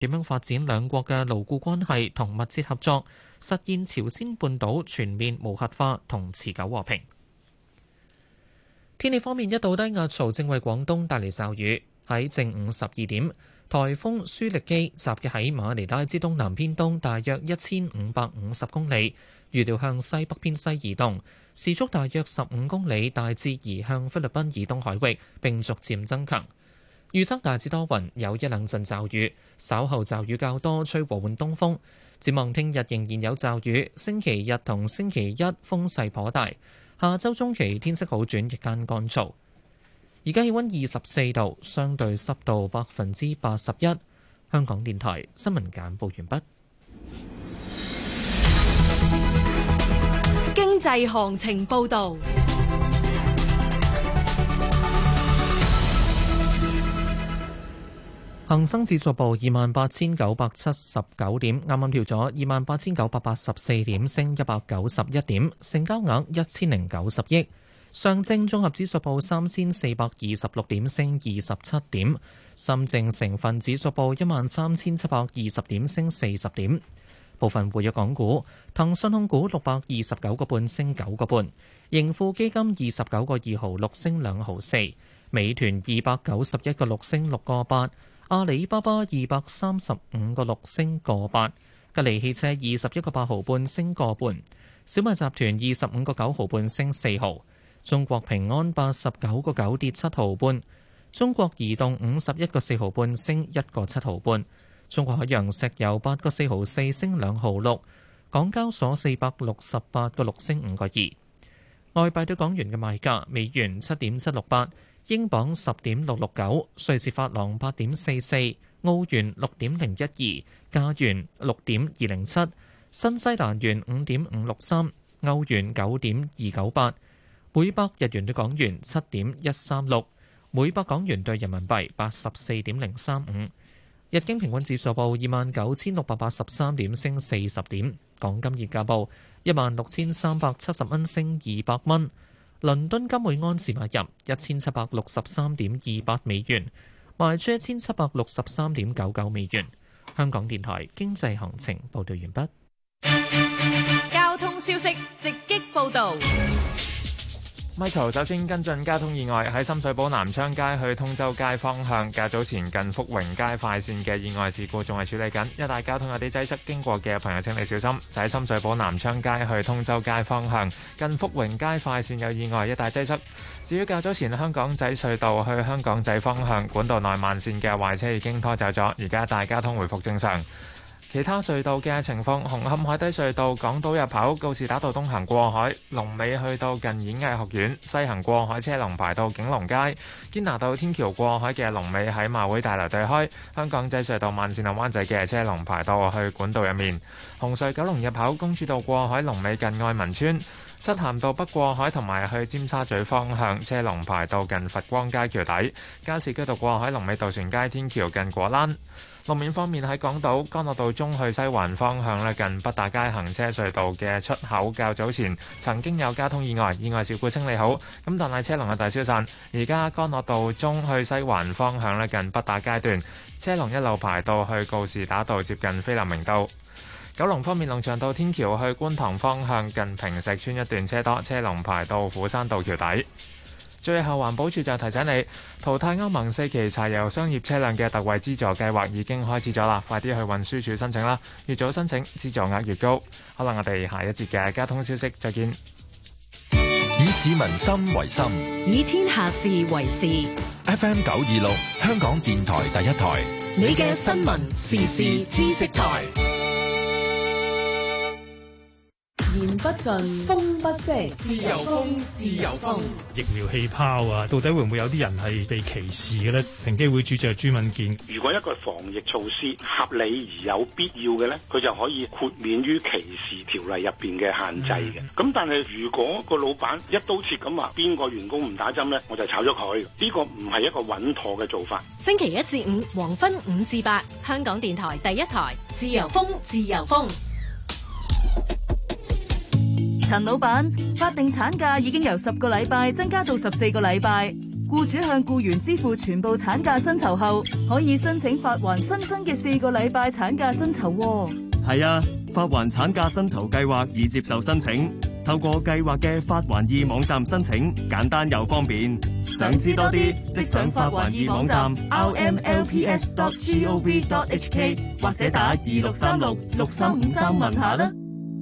點樣發展兩國嘅牢固關係同密切合作，實現朝鮮半島全面無核化同持久和平。天氣方面，一道低壓槽正為廣東帶嚟驟雨。喺正午12點，颱風舒力基集結喺馬尼拉之東南偏東大約1550公里，預料向西北偏西移動，時速大約15公里，大致移向菲律賓以東海域，並逐漸增強。預測大致多雲，有一兩陣驟雨，稍後驟雨較多，吹和緩東風。展望聽日仍然有驟雨，星期日同星期一風勢頗大。下周中期天色好轉，日間乾燥。而家氣溫24度，相對濕度81%。香港電台新聞簡報完畢。 經濟行情報道。 恒生指數報28,979點，啱啱跳咗28,984點，升191點，成交額1090億。上證綜合指數報3426點，升27點。深證成分指數報13,720點，升40點。部分活躍港股，騰訊控股629個半，升9個半；盈富基金29個2毫6，升2毫4；美團291個6，升6個8；阿里巴巴235個6，升個8；吉利汽車21個8毫半，升個半；小米集團25個9毫半，升4毫。中國平安89個9，跌7毫半，中國移動51個4毫半，升1個7毫半，中國海洋石油8個4毫4，升2毫6，港交所468個6，升5個2。外幣對港元嘅賣價：美元7.768，英鎊10.669，瑞士法郎8.44，澳元6.012，加元6.207，新西蘭元5.563，歐元9.298。每百日元對港元7.136，每百港元對人民幣84.035。日經平均指數報29,683點，升40點。港金現價報16,370蚊，升200蚊。倫敦金每安士買入1763.28美元，賣出1763.99美元。香港電台經濟行情報道完畢。 交通消息直擊報道。 Michael 首先跟進交通意外，喺深水埗南昌街去通州街方向，較早前近福榮街快線嘅意外事故仲係處理緊，一帶交通有啲擠塞，經過嘅朋友請你小心。就喺深水埗南昌街去通州街方向，近福榮街快線有意外，一帶擠塞。至於較早前香港仔隧道去香港仔方向管道內慢線嘅壞車已經拖走咗，而家大交通回復正常。其他隧道嘅情況：紅磡海底隧道港島入口告士打道東行過海，龍尾去到近演藝學院；西行過海車龍排到景隆街。堅拿道天橋過海嘅龍尾喺馬會大樓對開。香港仔隧道慢線落灣仔嘅車龍排到去管道入面。紅隧九龍入口公主道過海龍尾近愛民村。漆咸道北過海同埋去尖沙咀方向車龍排到近佛光街橋底。加士居道過海龍尾渡船街天橋近果欄。路面方面喺港島干諾道中去西環方向咧，近北大街行車隧道嘅出口較早前曾經有交通意外，意外事故清理好，咁但係車龍嘅大消散。而家干諾道中去西環方向咧，近北打街段車龍一路排到去告士打道接近菲林明道。九龍方面，龍翔道天橋去觀塘方向近坪石邨一段車多，車龍排到虎山道橋底。最後，環保署就提醒你，淘汰歐盟4期柴油商業車輛嘅特惠資助計劃已經開始咗啦，快啲去運輸署申請啦！越早申請，資助額越高。好啦，我哋下一節嘅交通消息再見。 以市民心為心， 以天下事為事。 FM 926，香港電台第一台， 你嘅新聞時事知識台。言不盡，風不息，自由風，自由風。 疫苗氣泡啊，到底會唔會有啲人係被歧視嘅呢？平機會主席朱敏健， 如果一個防疫措施合理而有必要嘅呢，佢就可以豁免於歧視條例入邊嘅限制嘅。咁但係如果個老闆一刀切咁話，邊個員工唔打針呢，我就炒咗佢。呢個唔係一個穩妥嘅做法。 星期一至五黃昏5至8，香港電台第一台，自由風，自由風。 陳老闆，法定產假已經由10個禮拜增加到14個禮拜， 僱主向僱員支付全部產假薪酬後，可以申請發還新增嘅4個禮拜產假薪酬。 係啊，發還產假薪酬計劃已接受申請，透過計劃嘅發還易網站申請，簡單又方便。想知多啲，即上發還易網站 rmlps.gov.hk 或者打26366353問下啦。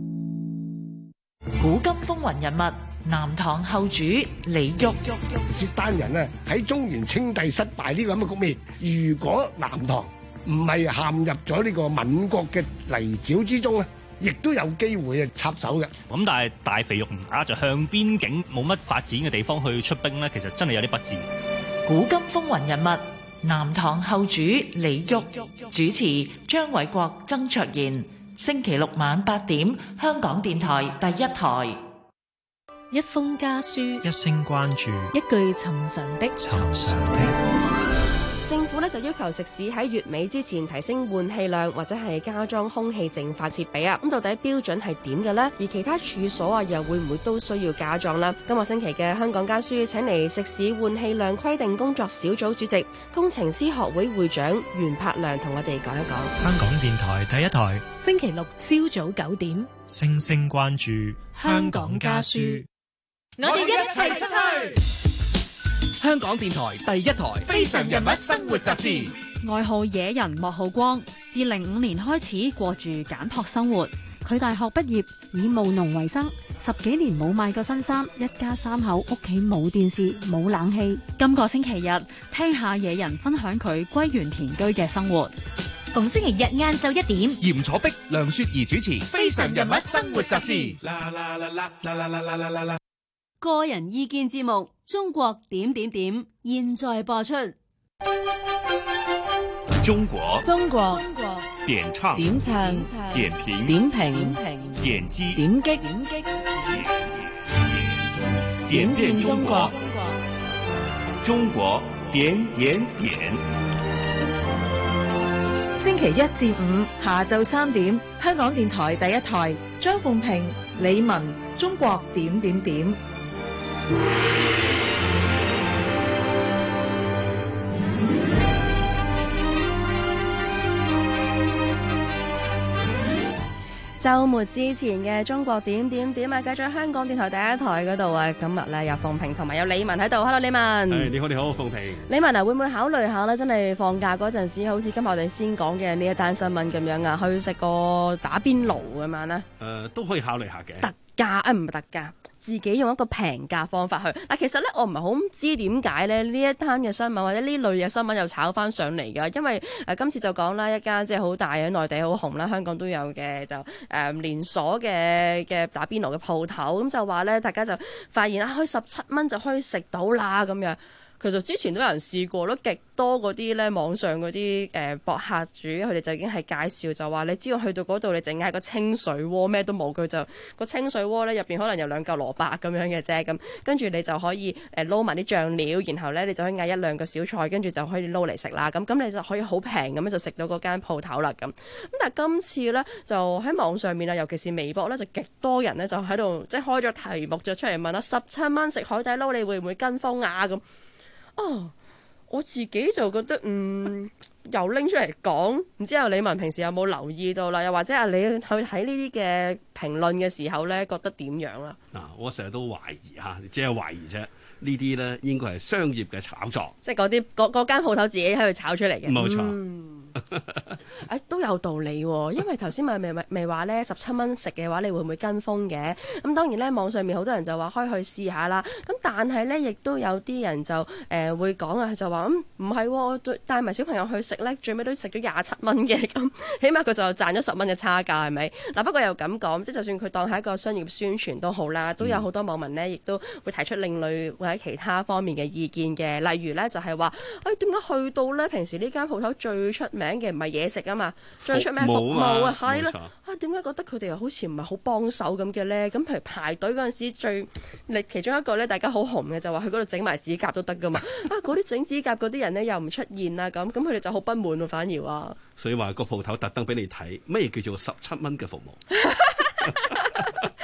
古今風雲人物，南唐後主李煜。 契丹人呢喺中原稱帝失敗呢個咁嘅局面，如果南唐唔係陷入咗呢個閩國嘅泥沼之中咧，亦都有機會插手嘅。 咁但係大肥肉唔打，就向邊境冇乜發展嘅地方去出兵呢，其實真係有啲不智。 古今風雲人物，南唐後主李煜。主持張偉國、曾卓賢。星期六晚8點，香港電台第一台。 一封家書， 一聲關注， 一句尋常的。 政府就要求食肆喺月尾之前提升換氣量或者係加裝空氣淨化設備啊。咁到底標準係點嘅呢？而其他處所又會唔會都需要加裝呢？今個星期嘅香港家書請嚟食肆換氣量規定工作小組主席、工程師學會會長袁柏良同我哋講一講。 香港電台第一台， 星期六朝早9點， 星星關注香港家書。 我哋一齊出去。香港電台第一台《非常人物生活雜誌》。 外號野人莫浩光，2005年開始過住簡樸生活。佢大學畢業，以務農為生，10幾年冇買過新衫，一家3口屋企冇電視冇冷氣。今個星期日聽下野人分享佢歸園田居嘅生活。 逢星期日晏晝1點， 嚴楚碧、梁雪兒主持《非常人物生活雜誌》。 個人意見節目《中國點點點》現在播出。 中國點唱點評點評點擊點變中國中國點點點。 星期1至5下晝3點，香港電台第一台，張鳳平、李文，中國點點點。 週末之前嘅中國點點點啊，繼續香港電台第一台嗰度啊，今日咧有鳳平同埋有李文喺度。Hello， 李文。 你好，鳳平。 李文啊，會唔會考慮下咧？真係放假嗰陣時，好似今日我哋先講嘅呢一單新聞咁樣啊，去食個打邊爐咁樣咧？ 都可以考慮下嘅。 特價啊，唔係特價。自己用一個平價方法去嗱，其實咧我唔係好知點解咧呢一單嘅新聞或者呢類嘅新聞又炒翻上嚟㗎，因為今次就講啦，一間即係好大喺內地好紅啦，香港都有嘅就連鎖嘅打邊爐嘅鋪頭，咁就話咧大家就發現開17蚊就可以食到啦咁樣。其實之前都有人試過咯，極多嗰啲咧網上嗰啲博客主，佢哋就已經係介紹就話，你只要去到嗰度，你淨係個清水鍋咩都冇，佢就個清水鍋咧入邊可能有2嚿蘿蔔咁樣嘅啫，咁跟住你就可以撈埋啲醬料，然後咧你就可以嗌1-2個小菜，跟住就可以撈嚟食啦。咁你就可以好平咁樣就食到嗰間鋪頭啦。咁但係今次咧就喺網上面啊，尤其是微博咧，就極多人咧就喺度即係開咗題目就出嚟問啦，17蚊食海底撈，你會唔會跟風啊？咁我自己就覺得又拎出嚟講，唔知李文平時有冇留意到啦？又或者你去睇呢啲嘅評論嘅時候咧，覺得點樣啦？ 我成日都懷疑嚇，只係懷疑啫。呢啲咧應該係商業嘅炒作， 即係嗰間鋪頭自己喺度炒出嚟嘅。 冇錯。 都有道理喎，因為頭先咪話咧17蚊食嘅話，你會唔會跟風嘅？咁當然咧，網上面好多人就話可以去試下啦。咁但係咧，亦都有啲人就會講啊，就話唔係，我帶埋小朋友去食咧，最尾都食咗27蚊嘅，咁起碼佢就賺咗10蚊嘅差價，係咪？嗱，不過又咁講，即係就算佢當係一個商業宣傳都好啦，都有好多網民咧，亦都會提出另類或者其他方面嘅意見嘅。例如咧，就係話點解去到咧平時呢間鋪頭最出名嘅唔係嘢食啊嘛，最出名服務啊，係啦，點解覺得佢哋又好似唔係好幫手咁嘅咧？咁譬如排隊嗰陣時其中一個咧，大家好紅嘅就話去嗰度整埋指甲都得噶嘛，嗰啲整指甲嗰啲人咧又唔出現啦，咁佢哋就好不滿喎，反而話。 所以話個鋪頭特登俾你睇，乜嘢叫做17蚊嘅服務？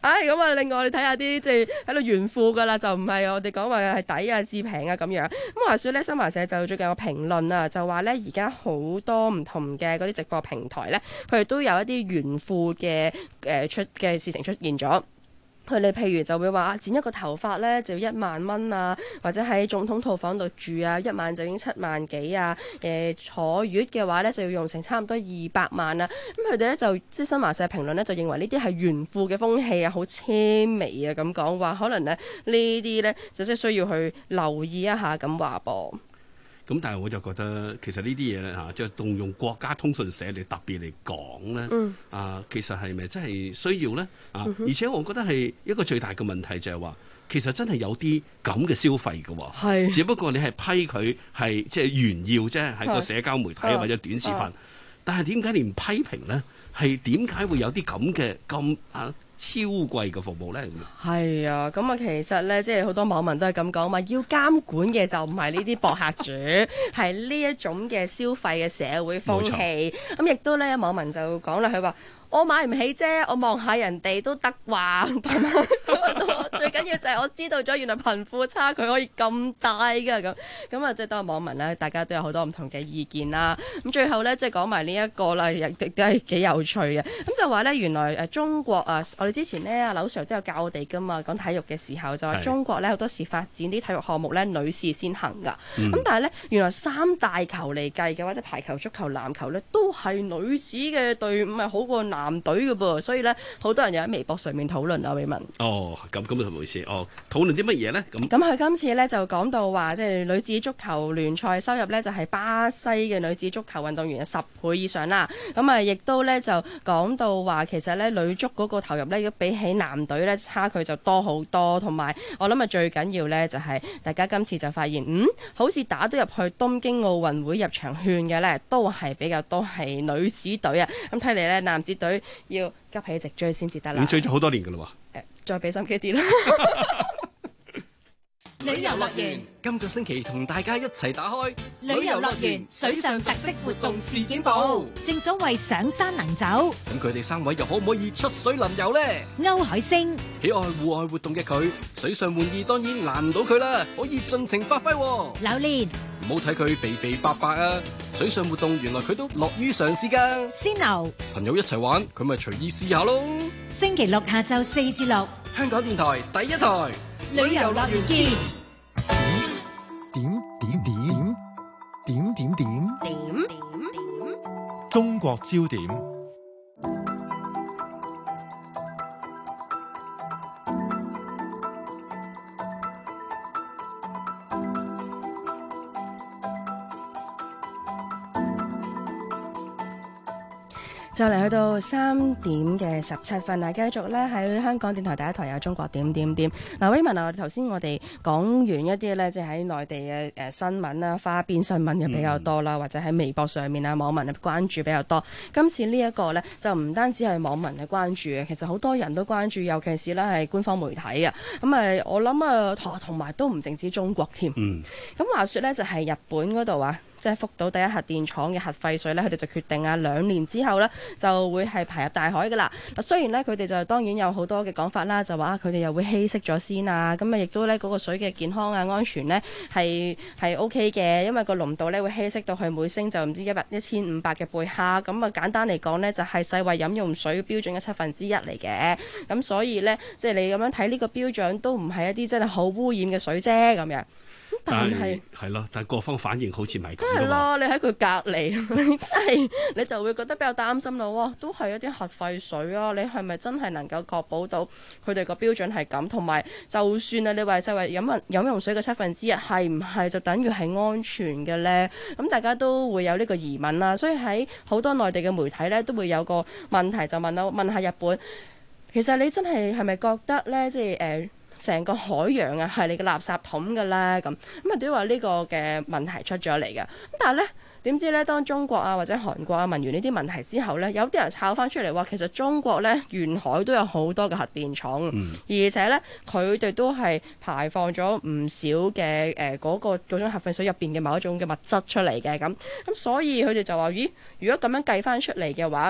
咁啊，另外你睇下啲即係喺度炫富噶啦，就唔係我哋講話係抵啊、至平啊咁樣。咁話說咧，新華社就最近有評論啊，就話咧而家好多唔同嘅嗰啲直播平台咧，佢哋都有一啲炫富嘅出嘅事情出現咗。佢哋譬如就會話剪一個頭髮咧就要1萬蚊啊，或者喺總統套房度住啊，1萬就已經7萬幾啊。坐月嘅話咧就要用成差唔多200萬啊。咁佢哋咧就即係新華社評論咧就認為呢啲係炫富嘅風氣啊，好奢靡啊咁講話，可能咧呢啲咧就即係需要去留意一下咁話噃。 咁但係我就覺得其實呢啲嘢咧嚇，即係動用國家通訊社嚟特別嚟講咧，其實係咪真係需要咧？而且我覺得係一個最大嘅問題就係話，其實真係有啲咁嘅消費嘅喎，只不過你係批佢係即係炫耀啫，喺個社交媒體或者短視頻，但係點解你唔批評咧？係點解會有啲咁嘅咁超貴嘅服務咧？ 係啊，咁啊，其實咧，即係好多網民都係咁講嘛，要監管嘅就唔係呢啲博客主，係呢一種嘅消費嘅社會風氣。咁亦都咧，網民就講啦，佢話我買唔起啫，我望下人哋都得話，同埋最緊要就係我知道咗原來貧富差距可以咁大㗎咁啊！即係都係網民咧，大家都有好多唔同嘅意見啦。咁最後咧，即係講埋呢一個啦，亦都係幾有趣嘅。咁就話咧，原來中國啊，我哋之前咧阿劉 Sir 都有教我哋㗎嘛，講體育嘅時候就話中國咧好多時發展啲體育項目咧女士先行㗎。咁但係咧，原來3大球嚟計嘅話，即係排球、足球、籃球咧，都係女子嘅隊伍係好過男隊嘅噃，所以咧好多人又喺微博上面討論啊，偉文。 咁就回事。討論啲乜嘢咧？咁佢今次咧就講到話，即係女子足球聯賽收入咧就係巴西嘅女子足球運動員嘅10倍以上啦。咁啊，亦都咧就講到話，其實咧女足嗰個投入咧，如果比起男隊咧差距就多好多。同埋我諗啊，最緊要咧就係大家今次就發現，好似打到入去東京奧運會入場券嘅咧，都係比較多係女子隊啊。咁睇嚟咧，男子隊要急起直追先至得啦。 追咗好多年㗎啦喎。 再俾心機啲啦。 旅遊樂園今個星期同大家一齊打開旅遊樂園水上特色活動事件簿。正所謂上山能走， 咁佢哋3位又可唔可以出水淋遊呢？ 歐海星喜愛戶外活動嘅佢，水上玩意當然難唔到佢啦，可以盡情發揮。 榴蓮唔好睇佢肥肥白白啊，水上活動原來佢都樂於嘗試㗎。 鮮牛朋友一齊玩，佢咪隨意試下咯。 星期六下晝4至6， 香港電台第1台旅遊樂園見。 點中國焦點。 就嚟去到3點17分啊！繼續咧喺香港電台第1台有中國點。嗱，Raymond啊，頭先我哋講完一啲咧，即係喺內地嘅新聞啦，花邊新聞又比較多啦，或者喺微博上面啊，網民嘅關注比較多。今次呢一個咧，就唔單止係網民嘅關注嘅，其實好多人都關注，尤其是咧係官方媒體啊。咁我諗啊，同埋都唔淨止中國添。咁話說咧，就係日本嗰度啊。即係福島第一核電廠嘅核廢水咧，佢哋就決定啊2年之後咧就會係排入大海㗎啦。嗱，雖然咧佢哋就當然有好多嘅講法啦，就話佢哋又會稀釋咗先啊，咁啊亦都咧嗰個水嘅健康啊安全咧係 OK 嘅，因為個濃度咧會稀釋到去每升就唔知1500嘅貝克，咁啊簡單嚟講咧就係世衛飲用水標準嘅1/7嚟嘅，咁所以咧即係你咁樣睇呢個標準都唔係一啲真係好污染嘅水啫咁樣。但係咯，但係各方反應好似唔係咁。 梗係咯，你喺佢隔離，你真係你就會覺得比較擔心咯。哇，都係一啲核廢水啊！你係咪真係能夠確保到佢哋個標準係咁？同埋就算啊，你話世衛飲用水嘅1/7係唔係就等於係安全嘅呢？咁大家都會有呢個疑問啦。所以喺好多內地嘅媒體呢，都會有個問題就問下日本，其實你真係咪覺得呢？即係成個海洋啊，係你嘅垃圾桶嘅咧，咁都話呢個嘅問題出咗嚟嘅。咁但係咧，點知咧，當中國啊或者韓國啊問完呢啲問題之後咧，有啲人抄翻出嚟話，其實中國咧沿海都有好多嘅核電廠，而且咧佢哋都係排放咗唔少嘅嗰種核廢水入邊嘅某一種嘅物質出嚟嘅咁。所以佢哋就話：咦，如果咁樣計翻出嚟嘅話，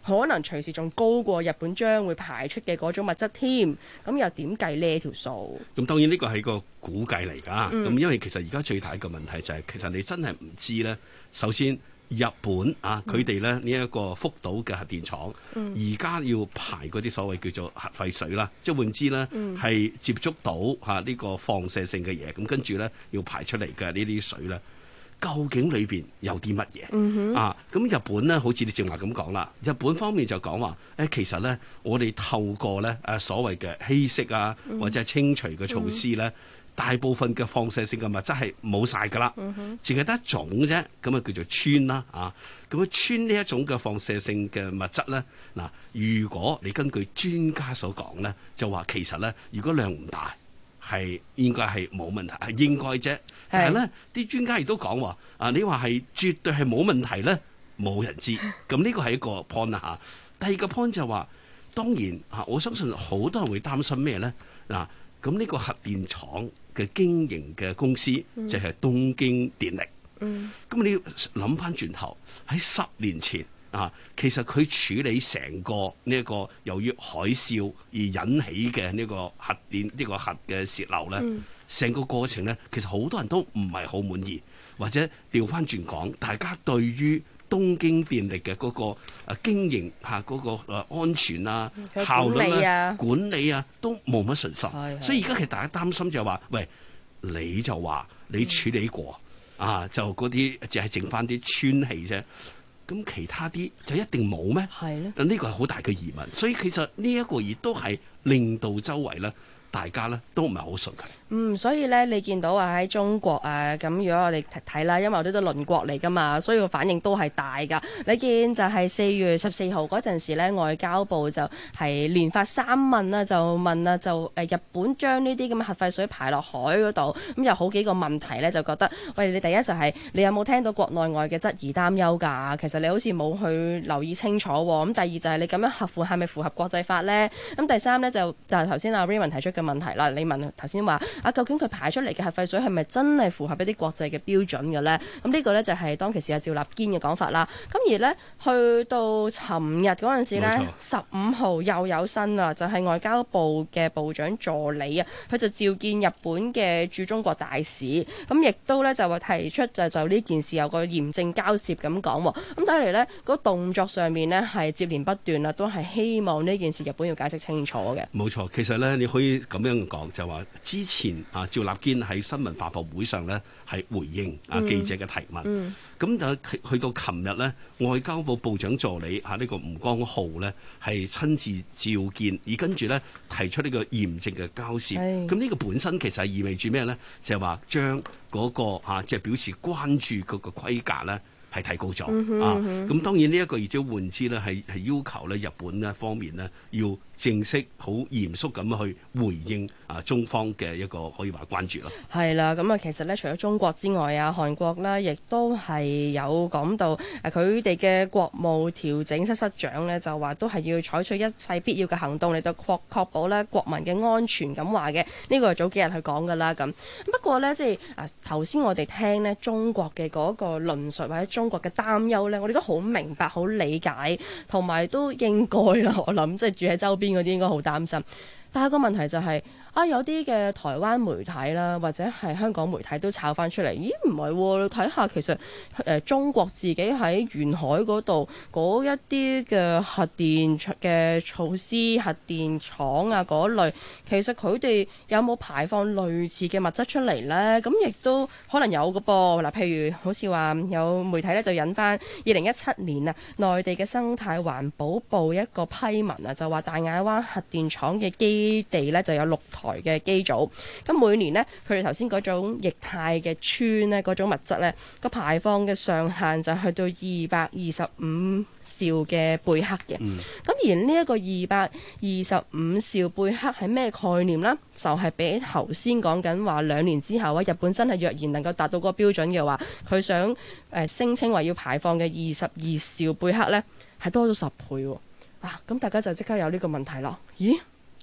可能隨時仲高過日本將會排出嘅嗰種物質添。咁又點計呢條數？ 咁當然呢個係個估計嚟㗎。咁因為其實而家最大嘅問題就係、其實你真係唔知咧。首先日本啊，佢哋咧呢一個福島嘅核電廠，而家要排嗰啲所謂叫做核廢水啦，即係換之咧係接觸到呢個放射性嘅嘢，咁跟住咧要排出嚟嘅呢啲水咧。究竟裏邊有啲乜嘢啊？咁日本咧，好似你正話咁講啦。日本方面就講話，其實咧，我哋透過咧所謂嘅稀釋啊，或者係清除嘅措施咧，大部分嘅放射性嘅物質係冇晒㗎啦，淨係得一種啫。咁啊叫做氚啦啊。咁啊氚呢一種嘅放射性嘅物質咧，嗱，如果你根據專家所講咧，就話其實咧，如果量唔大，係應該係冇問題，係應該啫。但係咧，啲專家亦都講話，你話係絕對係冇問題咧，冇人知。咁呢個係一個 point 啦嚇。第二個 point 就係話，當然嚇，我相信好多人會擔心咩咧？嗱，咁呢個核電廠嘅經營嘅公司就係東京電力。咁你要諗翻轉頭，喺10年前。其實佢處理成個呢一個由於海嘯而引起嘅呢個核電呢個核嘅洩漏咧，成個過程咧，其實好多人都唔係好滿意，或者調翻轉講，大家對於東京電力嘅嗰個經營嗰個安全啊、效率啊、管理啊，都冇乜信心。所以而家其實大家擔心就係話，喂，你就話你處理過就嗰啲就係剩翻啲氚氣啫。咁其他啲就一定冇咩？係咧，呢個係好大嘅疑問。所以其實呢一個亦都係令到周圍咧，大家咧都唔係好信佢。 所以咧，你見到話喺中國咁如果我哋睇啦，因為我哋都鄰國嚟噶嘛，所以個反應都係大噶。你見就係4月14號嗰陣時咧，外交部就係連發3問啦，就問啦，就日本將呢啲咁嘅核廢水排落海嗰度，咁有好幾個問題咧，就覺得喂，你第一就係你有冇聽到國內外嘅質疑擔憂㗎？其實你好似冇去留意清楚喎。咁第二就係你咁樣係咪符合國際法咧？咁第三咧就係頭先阿 Raymond 提出嘅問題啦。你問頭先話。究竟佢排出嚟嘅核廢水係咪真係符合一啲國際嘅標準嘅呢？咁呢個呢，就係當其時阿趙立堅嘅講法啦。咁而呢，去到尋日嗰陣時呢，15號又有新啦，就係外交部嘅部長助理啊，佢就召見日本嘅駐中國大使，咁亦都呢，就話提出就呢件事有個嚴正交涉咁講喎。咁睇嚟呢，嗰個動作上面呢，係接連不斷啦，都係希望呢件事日本要解釋清楚嘅。冇錯，其實呢，你可以咁樣講，就話之前趙立堅喺新聞發佈會上呢係回應記者嘅提問，咁就去到琴日呢，外交部部長助理呢個吳江浩呢係親自召見，而跟住呢提出呢個嚴正嘅交涉。咁呢個本身其實係意味住咩呢？就係話將嗰個即係表示關注嗰個規格呢係提高咗咁當然呢一個亦都換之呢係要求呢日本呢方面呢要正式好嚴肅咁去回應中方嘅一個可以話關注咯。係啦，咁其實咧除咗中國之外韓國啦，亦都係有講到佢哋嘅國務調整室室長咧就話都係要採取一切必要嘅行動嚟到確保咧國民嘅安全咁話嘅。呢個係早幾日去講噶啦咁。不過咧即係頭先我哋聽呢中國嘅嗰個論述或者中國嘅擔憂咧，我哋都好明白、好理解，同埋都應該啦。我諗即係住喺周邊嗰啲應該好擔心，但係個問題就係有啲嘅台灣媒體啦，或者係香港媒體都炒翻出嚟，咦唔係喎？你睇下其實中國自己喺沿海嗰度嗰一啲嘅核電嘅措施、核電廠嗰類，其實佢哋有冇排放類似嘅物質出嚟呢？咁亦都可能有嘅噃。嗱，譬如好似話有媒體咧就引翻2017年內地嘅生態環保部一個批文就話大亞灣核電廠嘅基地咧就有6台嘅機組，咁每年呢，佢哋頭先嗰種液態嘅氚呢，嗰種物質呢，個排放嘅上限就去到225兆嘅貝克嘅。咁而呢一個225兆貝克係咩概念呢？就係比頭先講緊話2年之後日本真係若然能夠達到嗰個標準嘅話，佢想聲稱話要排放嘅22兆貝克呢，係多咗10倍喎。咁大家就即刻有呢個問題咯。咦？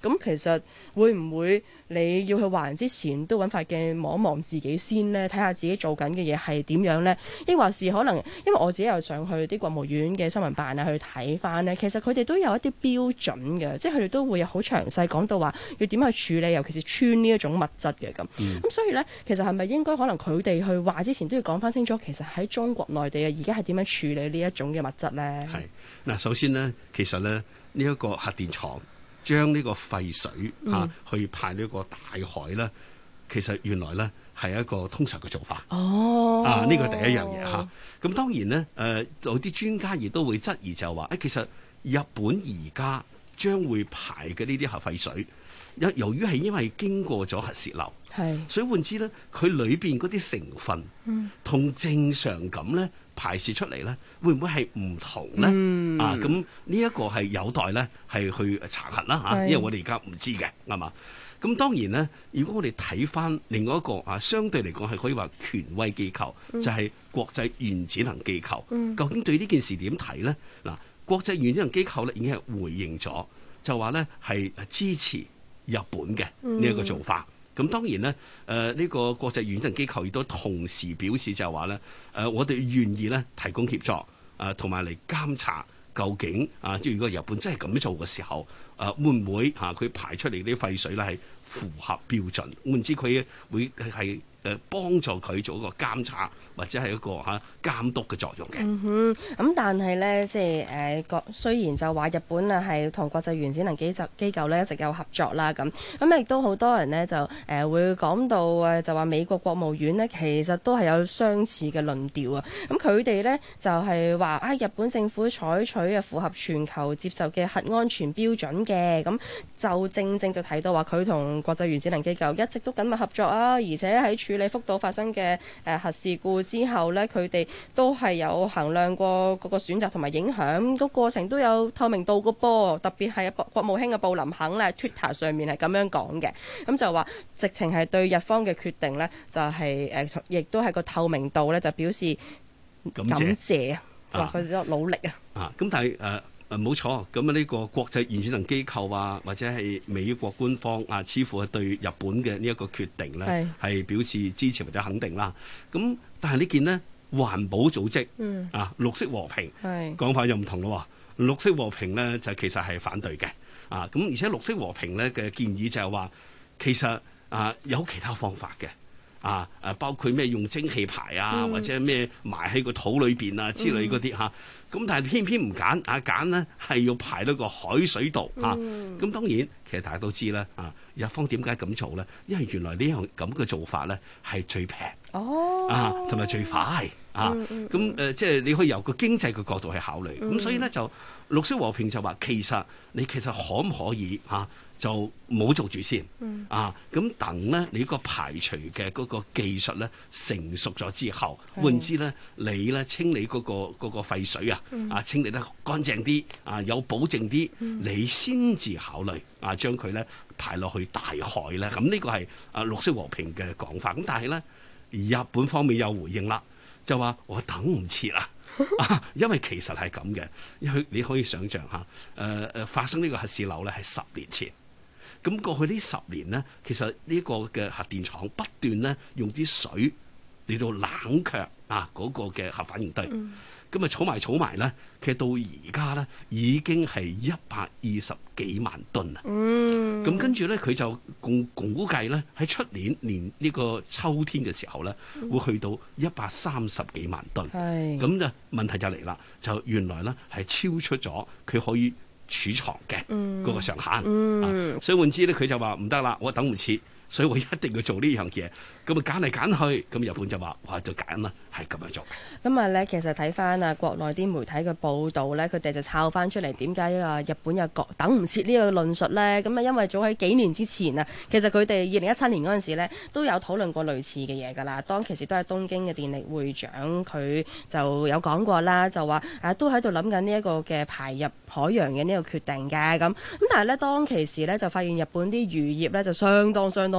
咁其實會唔會你要去話人之前都揾塊鏡望一望自己先呢？睇下自己做緊嘅嘢係點樣呢？抑或是可能因為我自己又上去啲國務院嘅新聞辦啊去睇翻呢，其實佢哋都有一啲標準嘅，即係佢哋都會有好詳細講到話要點去處理，尤其是氚呢一種物質嘅咁。咁所以呢，其實係咪應該可能佢哋去話之前都要講翻清楚，其實喺中國內地啊，而家係點樣處理呢一種嘅物質呢？ 係嗱，首先呢，其實呢，呢一個核電廠將呢個廢水去排呢個大海咧，其實原來咧係一個通常嘅做法。呢個第一樣嘢嚇。咁當然咧，有啲專家亦都會質疑就話，其實日本而家將會排嘅呢啲核廢水，由於係因為經過咗核泄漏，所以換之咧，佢裏邊嗰啲成分同正常咁咧排泄出嚟咧，會唔會係唔同咧？咁呢一個係有待咧係去查核啦嚇，因為我哋而家唔知嘅，係嘛？咁當然咧，如果我哋睇翻另外一個相對嚟講係可以話權威機構，就係國際原子能機構。究竟對呢件事點睇咧？嗱，國際原子能機構咧已經係回應咗，就話咧係支持日本嘅呢一個做法。咁當然咧，呢個國際原子能機構亦都同時表示就係話咧，我哋願意咧提供協助，同埋嚟監察究竟即係如果日本真係咁做嘅時候，會唔會佢排出嚟啲廢水咧係符合標準？換言之，佢會係幫助佢做一個監察或者係一個監督嘅作用嘅。 咁但係咧，即係雖然就話日本啊係同國際原子能機構咧一直有合作啦，咁亦都好多人呢就會講到就話美國國務院呢其實都係有相似嘅論調啊。咁佢哋呢就係話日本政府採取符合全球接受嘅核安全標準嘅，咁就正就提到話佢同國際原子能機構一直都緊密合作啊，而且喺處理福島發生嘅核事故之後呢，佢哋都係有衡量過嗰個選擇同埋影響，個過程都有透明度嘅噃。特別係國務卿嘅布林肯咧 Twitter 上面係咁樣講嘅，咁就話直情係對日方嘅決定呢，就係亦都係個透明度呢，就表示感謝話佢哋都努力啊。 咁但係冇錯，咁呢個國際原子能機構或者係美國官方似乎係對日本嘅呢一個決定咧係表示支持或者肯定啦。咁但係呢件呢環保組織綠色和平講法又唔同咯。綠色和平呢就其實係反對嘅咁而且綠色和平呢嘅建議就係話其實有其他方法嘅。包括咩用蒸汽排或者咩埋喺個土裏邊之類嗰啲咁但係偏偏唔揀揀呢係要排到個海水度咁當然其實大家都知啦日方點解咁做呢？因為原來呢樣咁嘅做法呢係最平同埋最快咁即係你可以由個經濟嘅角度去考慮咁所以呢，就綠色和平就話其實可唔可以就冇做住先咁等呢你個排除嘅嗰個技術呢成熟咗之後，換之呢你呢清理嗰個廢水清理得乾淨啲有保證啲，你先至考慮將佢呢排落去大海呢。咁呢個係綠色和平嘅講法。咁但係呢，日本方面有回應啦，就話我等唔切啦。因為其實係咁嘅，因為你可以想象發生呢個核泄漏呢係10年前。咁過去呢10年呢，其實呢個嘅核電廠不斷呢用啲水嚟到冷卻嗰個嘅核反應堆，咁儲埋呢，其實到而家呢已經係120幾萬噸啦。咁跟住呢，佢就估計呢喺出年呢個秋天嘅時候呢，會去到130幾萬噸。咁就問題就嚟啦，就原來呢係超出咗佢可以儲藏嘅嗰個上限，所以換之咧，佢就話唔得啦，我等唔切，所以我一定要做呢樣嘢。咁啊揀嚟揀去，咁日本就話哇就揀啦，係咁樣做。 咁啊咧，其實睇翻國內啲媒體嘅報導咧，佢哋就抄翻出嚟點解日本又等唔切呢個論述咧？咁因為早喺幾年之前其實佢哋2017年嗰陣時咧都有討論過類似嘅嘢㗎啦。當其時都係東京嘅電力會長，佢就有講過啦，就話都喺度諗緊呢一個嘅排入海洋嘅呢個決定嘅咁。但係咧當其時咧就發現日本啲漁業咧就相當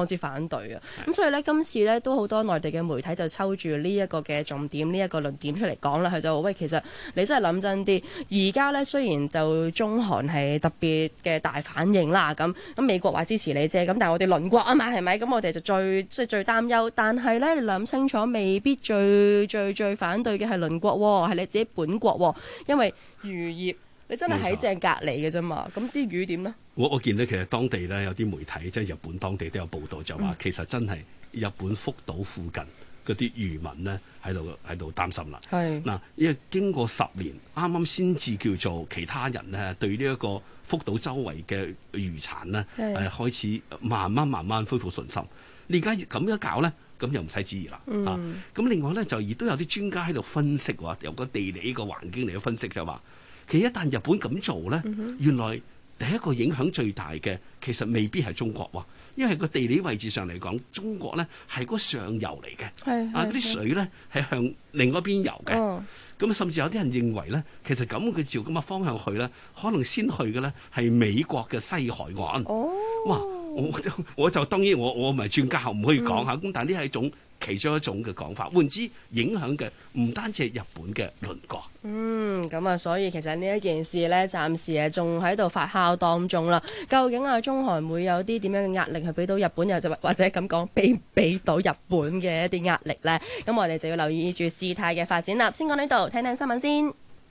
當之反對啊。咁所以呢，今次呢都好多內地嘅媒體就抽住呢一個嘅重點，呢一個論點出嚟講啦。佢就話：喂，其實你真係諗真啲，而家呢，雖然就中韓係特別嘅大反應啦，咁美國話支持你啫，咁但係我哋鄰國啊嘛，係咪？咁我哋就最擔憂。但係呢，你諗清楚，未必最反對嘅係鄰國喎，係你自己本國喎，因為漁業你真係喺正隔離嘅啫嘛。咁啲魚點呢？我見到其實當地呢有啲媒體即係日本當地都有報道，就話其實真係日本福島附近嗰啲漁民呢喺度擔心啦。係嗱，因為經過10年，啱啱先至叫做其他人呢對呢一個福島周圍嘅漁產呢開始慢慢恢復信心。你而家咁樣搞呢，咁又唔使旨意啦。咁另外呢，就亦都有啲專家喺度分析話，由個地理個環境嚟去分析就話，其實一旦日本咁做呢，原來第一個影響最大嘅其實未必係中國喎，因為個地理位置上嚟講，中國呢係個上游嚟嘅，嗰啲水呢係向另外一邊游嘅。咁甚至有啲人認為呢，其實咁佢照咁嘅方向去呢，可能先去嘅呢係美國嘅西海岸。哇！我就當然我唔係專家，唔可以講下。咁但係呢係其中一種嘅講法，換之影響嘅唔單止係日本嘅鄰國。咁啊，所以其實呢一件事呢，暫時仲喺度發酵當中啦。究竟中韓會有啲點樣嘅壓力去俾到日本，又或者咁講俾到日本嘅一啲壓力呢？咁我哋就要留意住事態嘅發展啦。先講呢度，聽聽新聞先。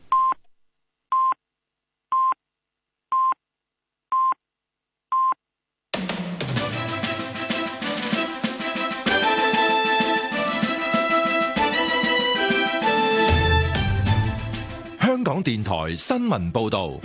香港電台新聞報導，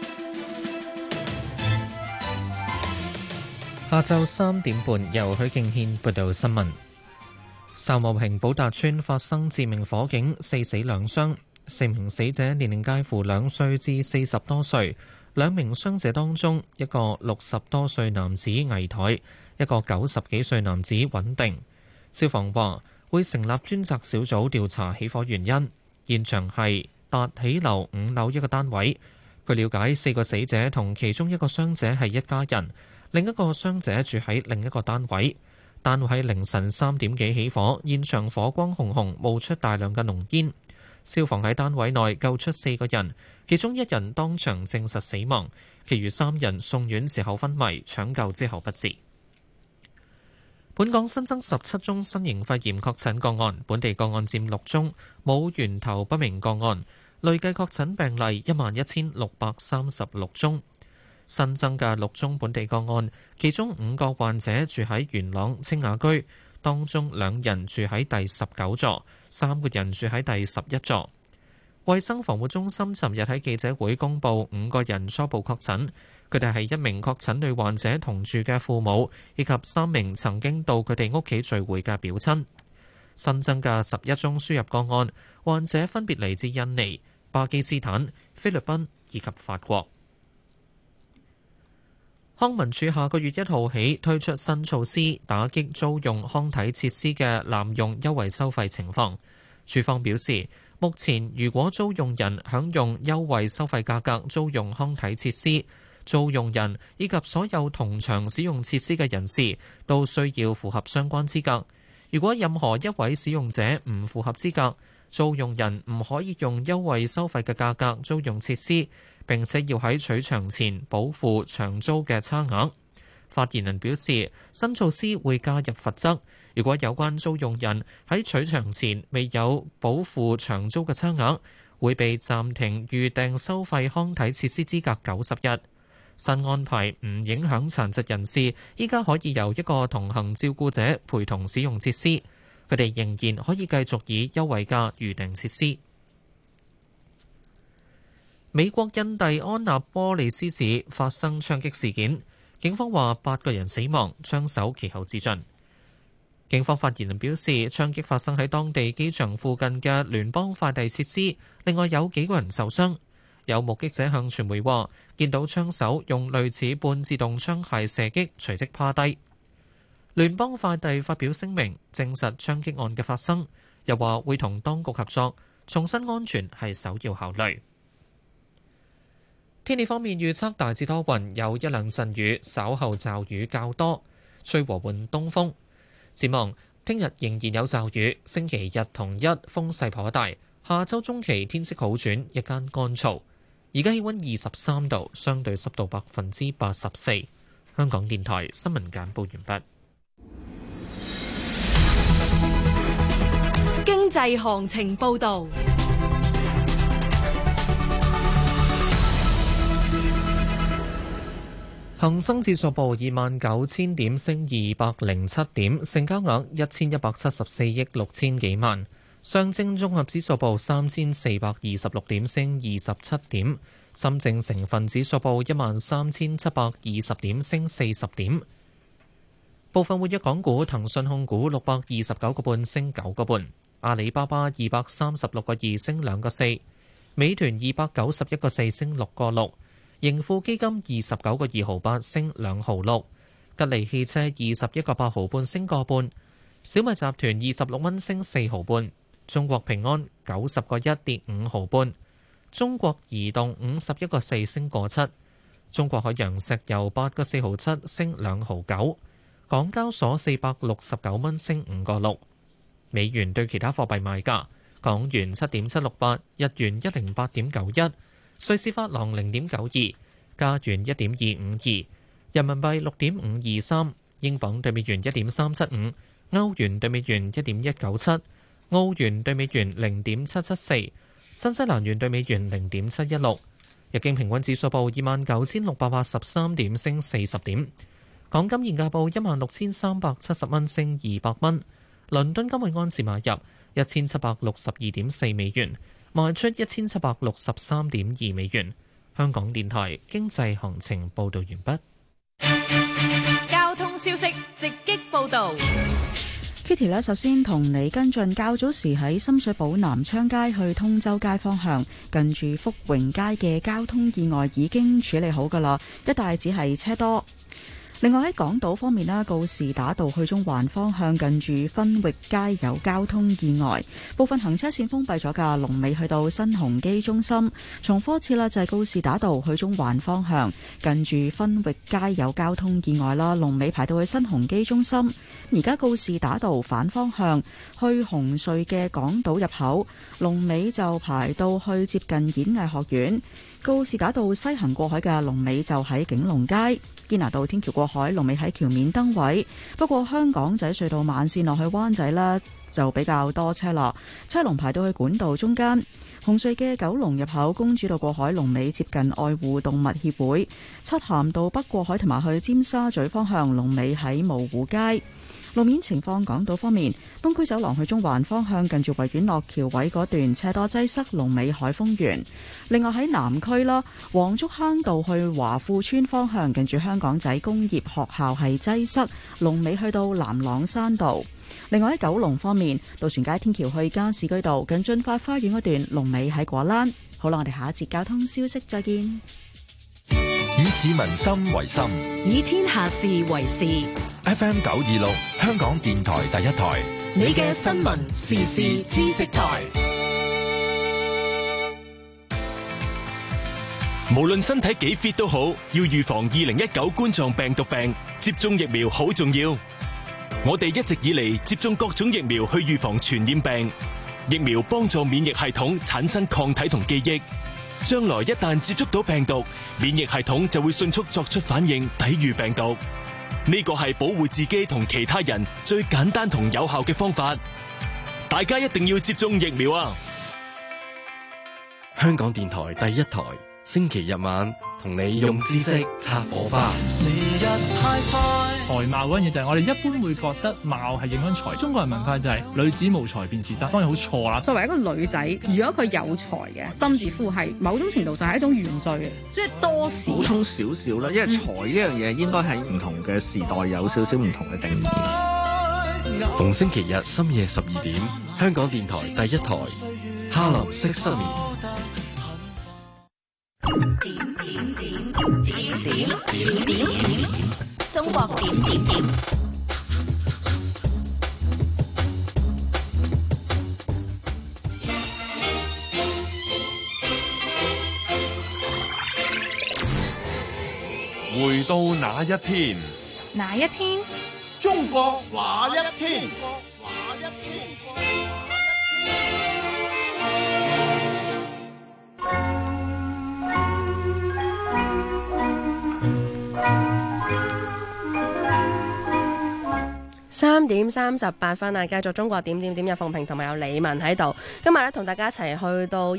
下晝3點半，由許敬軒報道新聞。秀茂坪寶達邨發生致命火警，4死2傷，4名死者年齡介乎2歲至40多歲，2名傷者當中，一個60多歲男子危殆，一個90幾歲男子穩定。消防話會成立專責小組調查起火原因。現場係達喜樓5樓一個單位。據了解，4個死者同其中一個傷者係一家人，另一個傷者住喺另一個單位。單位喺凌晨3點幾起火，現場火光紅紅，冒出大量嘅濃煙。消防喺單位內救出4個人，其中1人當場證實死亡，其餘3人送院時候昏迷，搶救之後不治。本港新增17宗新型肺炎確診個案，本地個案佔6宗，冇源頭不明個案。累計確診病例11,636宗。新增嘅6宗本地個案，其中5個患者住喺元朗清雅居，當中2人住喺第19座，3個人住喺第11座。衛生防護中心尋日喺記者會公布5個人初步確診，佢哋係1名確診女患者同住嘅父母，以及3名曾經到佢哋屋企聚會嘅表親。新增嘅11宗輸入個案，患者分別嚟自印尼、巴基斯坦、菲律賓以及法國。康文署下個月1號起推出新措施，打擊租用康體設施嘅濫用優惠收費情況。署方表示，目前如果租用人享用優惠收費價格租用康體設施，租用人以及所有同場使用設施嘅人士都需要符合相關資格。如果任何一位使用者唔符合資格，租用人唔可以用優惠收費嘅價格租用設施，並且要喺取場前補付場租嘅差額。發言人表示，新措施會加入罰則，如果有關租用人喺取場前未有補付場租嘅差額，會被暫停預訂收費康體設施資格90日。新安排唔影響殘疾人士，依家可以由一個同行照顧者陪同使用設施，佢哋仍然可以繼續以優惠價預訂設施。美國印第安納波利斯市發生槍擊事件，警方話8個人死亡，槍手其後自盡。警方發言人表示，槍擊發生喺當地機場附近嘅聯邦快遞設施，另外有幾個人受傷。有目擊者向傳媒話，見到槍手用類似半自動槍械射擊，隨即趴低。聯邦快遞發表聲明，證實槍擊案嘅發生，又話會同當局合作，重申安全係首要考慮。天氣方面預測大致多雲，有1兩陣雨，稍後驟雨較多。 吹和緩東風。展望聽日仍然有驟雨，星期日同一風勢頗大。下週中期天色好轉，日間乾燥。而家氣溫23度，相對濕度84%。香港電台新聞簡報完畢。 經濟行情報導。 恒生指數報29,000點，升207點，成交額1174億6千幾萬。上證綜合指數報3,426點，升27點。深證成分指數報13,720點，升40點。部分活躍港股，騰訊控股629個半，升9個半；阿里巴巴236個2，升2個4；美團291個4，升6個6；盈富基金29個2毫8，升2毫6；吉利汽車21個8毫半，升個半；小米集團26蚊，升4毫半；中國平安90個1，跌5毫半；中國移動51個4，升個7；中國海洋石油8個4毫7，升2毫9；港交所469蚊，升5個6。美元對其他貨幣賣價：港元7.768，日元108.91，瑞士法郎0.92，加元1.252，人民幣6.523，英鎊對美元1.375，歐元對美元1.197，澳元對美元0.774，新西蘭元對美元0.716。日經平均指數報29,683點，升40點。港金現價報16,370蚊，升200蚊。倫敦金每安士買入1762.4美元，賣出1763.2美元。香港電台經濟行情報導完畢。交通消息直擊報導。 Kitty 呢，首先同你跟進較早時喺深水埗南昌街去通州街方向，近住福榮街嘅交通意外已經處理好㗎喇，一帶只係車多。另外喺港島方面啦，告士打道去中環方向近住分域街有交通意外，部分行車線封閉咗㗎，龍尾去到新鴻基中心。重複一次啦，就係告士打道去中環方向近住分域街有交通意外啦，龍尾排到去新鴻基中心。而家告士打道反方向去紅隧嘅港島入口，龍尾就排到去接近演藝學院。告士打道西行過海嘅龍尾就喺景隆街。堅拿道天橋過海龍尾喺橋面燈位，不過香港仔隧道慢線落去灣仔呢，就比較多車啦，車龍排到去管道中間。紅隧嘅九龍入口公主道過海龍尾接近愛護動物協會，漆咸道北過海同埋去尖沙咀方向龍尾喺蕪湖街。路面情況，港島方面，東區走廊去中環方向近住維園落橋位嗰段車多擠塞，龍尾海峰園。另外喺南區啦，黃竹坑道去華富村方向近住香港仔工業學校係擠塞，龍尾去到南朗山道。另外喺九龍方面，渡船街天橋去加士居道近駿發花園嗰段龍尾喺果欄。好啦，我哋下一節交通消息再見。 以市民心為心， 以天下事為事。 FM 926，香港電台第一台， 你嘅新聞時事知識台。 無論身體幾 fit 都好，要預防2019冠狀病毒病，接種疫苗好重要。我哋一直以嚟接種各種疫苗去預防傳染病，疫苗幫助免疫系統產生抗體同記憶。將來一旦接觸到病毒，免疫系統就會迅速作出反應，抵禦病毒。呢個係保護自己同其他人最簡單同有效嘅方法。大家一定要接種疫苗啊！ 香港電台第一台，星期日晚同你用知識擦火花。 才貌嗰樣嘢就係我哋一般會覺得貌係影響才，中國人文化就係女子無才便是德，當然好錯啦。 作為一個女仔，如果佢有才嘅，甚至乎係某種程度上係一種原罪嘅，即係多事。 補充少少啦，因為才呢樣嘢應該喺唔同嘅時代有少少唔同嘅定義。 逢星期日深夜12點，香港電台第一台，哈林式失眠。 中國點點點。 回到那一天， 哪一天？ 中國那一天。 3:38啊！繼續中國點點點，有鳳萍同埋有李文喺度。今日咧同大家一齊去到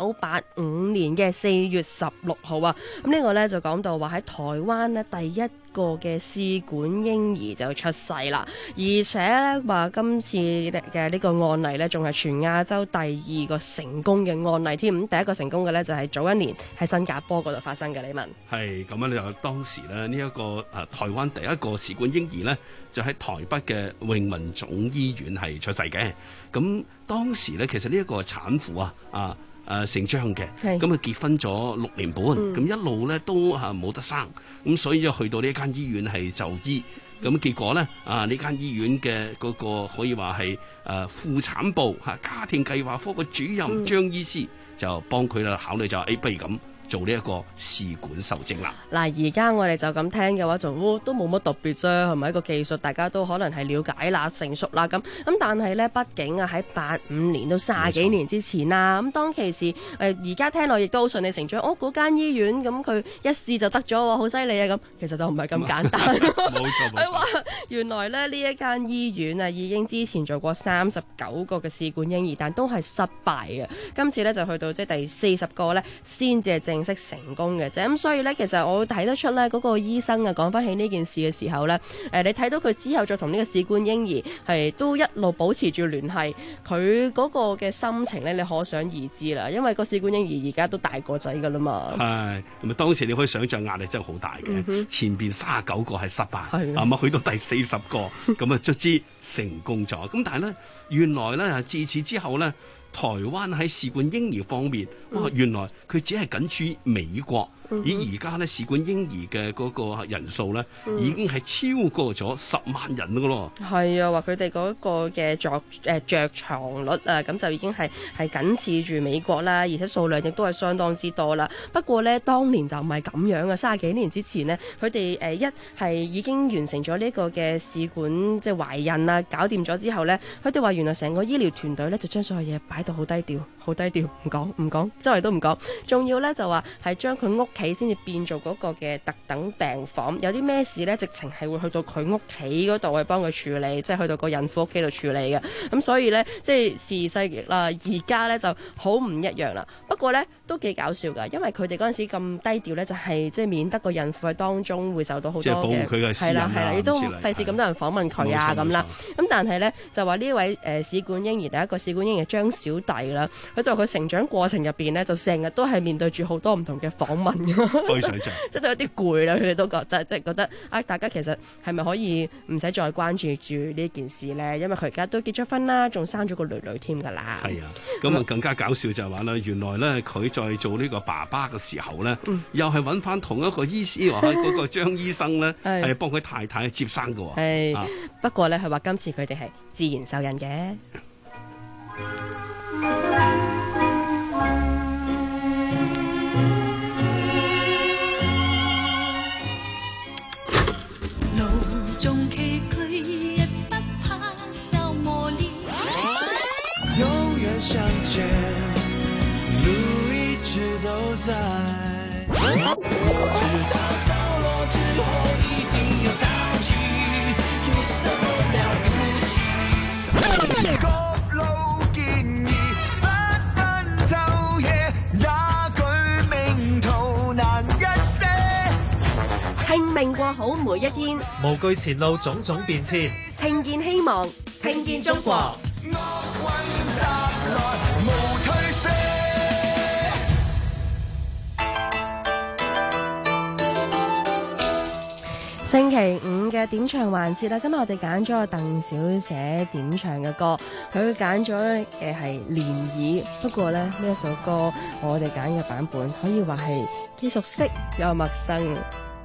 1985年嘅4月16號啊！咁呢個咧就講到話喺台灣呢第一個嘅試管嬰兒就出世啦，而且咧話今次嘅呢個案例呢，仲係全亞洲第2個成功嘅案例添。咁第一個成功嘅呢，就係早一年喺新加坡嗰度發生嘅。李文係咁樣，就當時咧呢一個台灣第一個試管嬰兒呢，就喺台北嘅榮民總醫院係出世嘅。咁當時呢，其實呢一個產婦姓張嘅，咁佢結婚咗6年半，咁一路咧都冇得生，咁所以就去到呢間醫院係就醫，咁結果咧呢間醫院嘅嗰個可以話係婦產部家庭計劃科嘅主任張醫師就幫佢啦考慮就不如咁做呢一個試管受精啦。 嗱，而家我哋就咁聽嘅話，就都冇乜特別啫，係咪一個技術？大家都可能係了解啦、成熟啦咁。但係呢，畢竟喺85年到30幾年之前啦，咁當其時而家聽落亦都好順理成章。嗰間醫院咁佢一試就得咗喎，好犀利啊！咁其實就唔係咁簡單。 冇錯。 佢話原來呢一間醫院已經之前做過39個嘅試管嬰兒，但都係失敗嘅。今次呢，就去到即係第40個呢，先至係正式成功嘅啫。咁所以呢，其實我睇得出呢嗰個醫生講翻起呢件事嘅時候呢，你睇到佢之後再同呢個試管嬰兒係都一路保持住聯繫，佢嗰個嘅心情呢，你可想而知啦。因為個試管嬰兒而家都大個仔噶啦嘛。係咁當時你可以想象壓力真係好大嘅。前邊39個係失敗，去到第40個咁啊，卒之成功咗。咁但係呢，原來呢，自此之後呢，台灣喺試管嬰兒方面，原來佢只係僅次於美國。而家呢，試管嬰兒嘅嗰個人數呢，已經係超過咗10萬人噶咯。係啊，話佢哋嗰個嘅着床率咁就已經係僅次住美國啦，而且數量亦都係相當之多啦。不過呢，當年就唔係咁樣啊，30幾年之前呢，佢哋一係已經完成咗呢個嘅試管即係懷孕啊，搞掂咗之後呢，佢哋話原來成個醫療團隊呢，就將所有嘢擺到好低調，好低調，唔講，周圍都唔講。仲要呢，就話係將佢屋企先至變做嗰個嘅特等病房，有啲咩事呢，直情係會去到佢屋企嗰度去幫佢處理，即係去到個孕婦屋企度處理嘅。咁所以呢，即係時勢啦，而家呢就好唔一樣啦。不過呢，都幾搞笑㗎，因為佢哋嗰陣時咁低調呢，就係即係免得個孕婦喺當中會受到好多嘅係啦，亦都費事咁多人訪問佢啊咁啦。咁但係呢，就話呢位試管嬰兒第一個試管嬰兒張小弟啦，佢就話佢成長過程入邊呢，就成日都係面對住好多唔同嘅訪問嘅。可以想象，即係都有啲攰啦。佢哋都覺得，即係覺得大家其實係咪可以唔使再關注住呢件事呢？因為佢而家都結咗婚啦，仲生咗個女女添㗎啦。係啊，咁更加搞笑就係話咧，原來呢，佢在做呢個爸爸嘅時候呢，又係揾翻同一個醫師話嗰個張醫生呢，係幫佢太太接生㗎喎。係，不過呢，佢話今次佢哋係自然受孕嘅。 相見，路一直都在。我知道潮落之後一定有潮起，有什麼了不起？各路建議不分晝夜，也舉名途難一些。 拼命過好每一天， 無懼前路種種變遷， 聽見希望，聽見中國。星期五嘅點唱環節啦，今日我哋揀咗個鄧小姐點唱嘅歌，佢揀咗嘅係漣漪。不過呢一首歌我哋揀嘅版本可以話係既熟悉又陌生。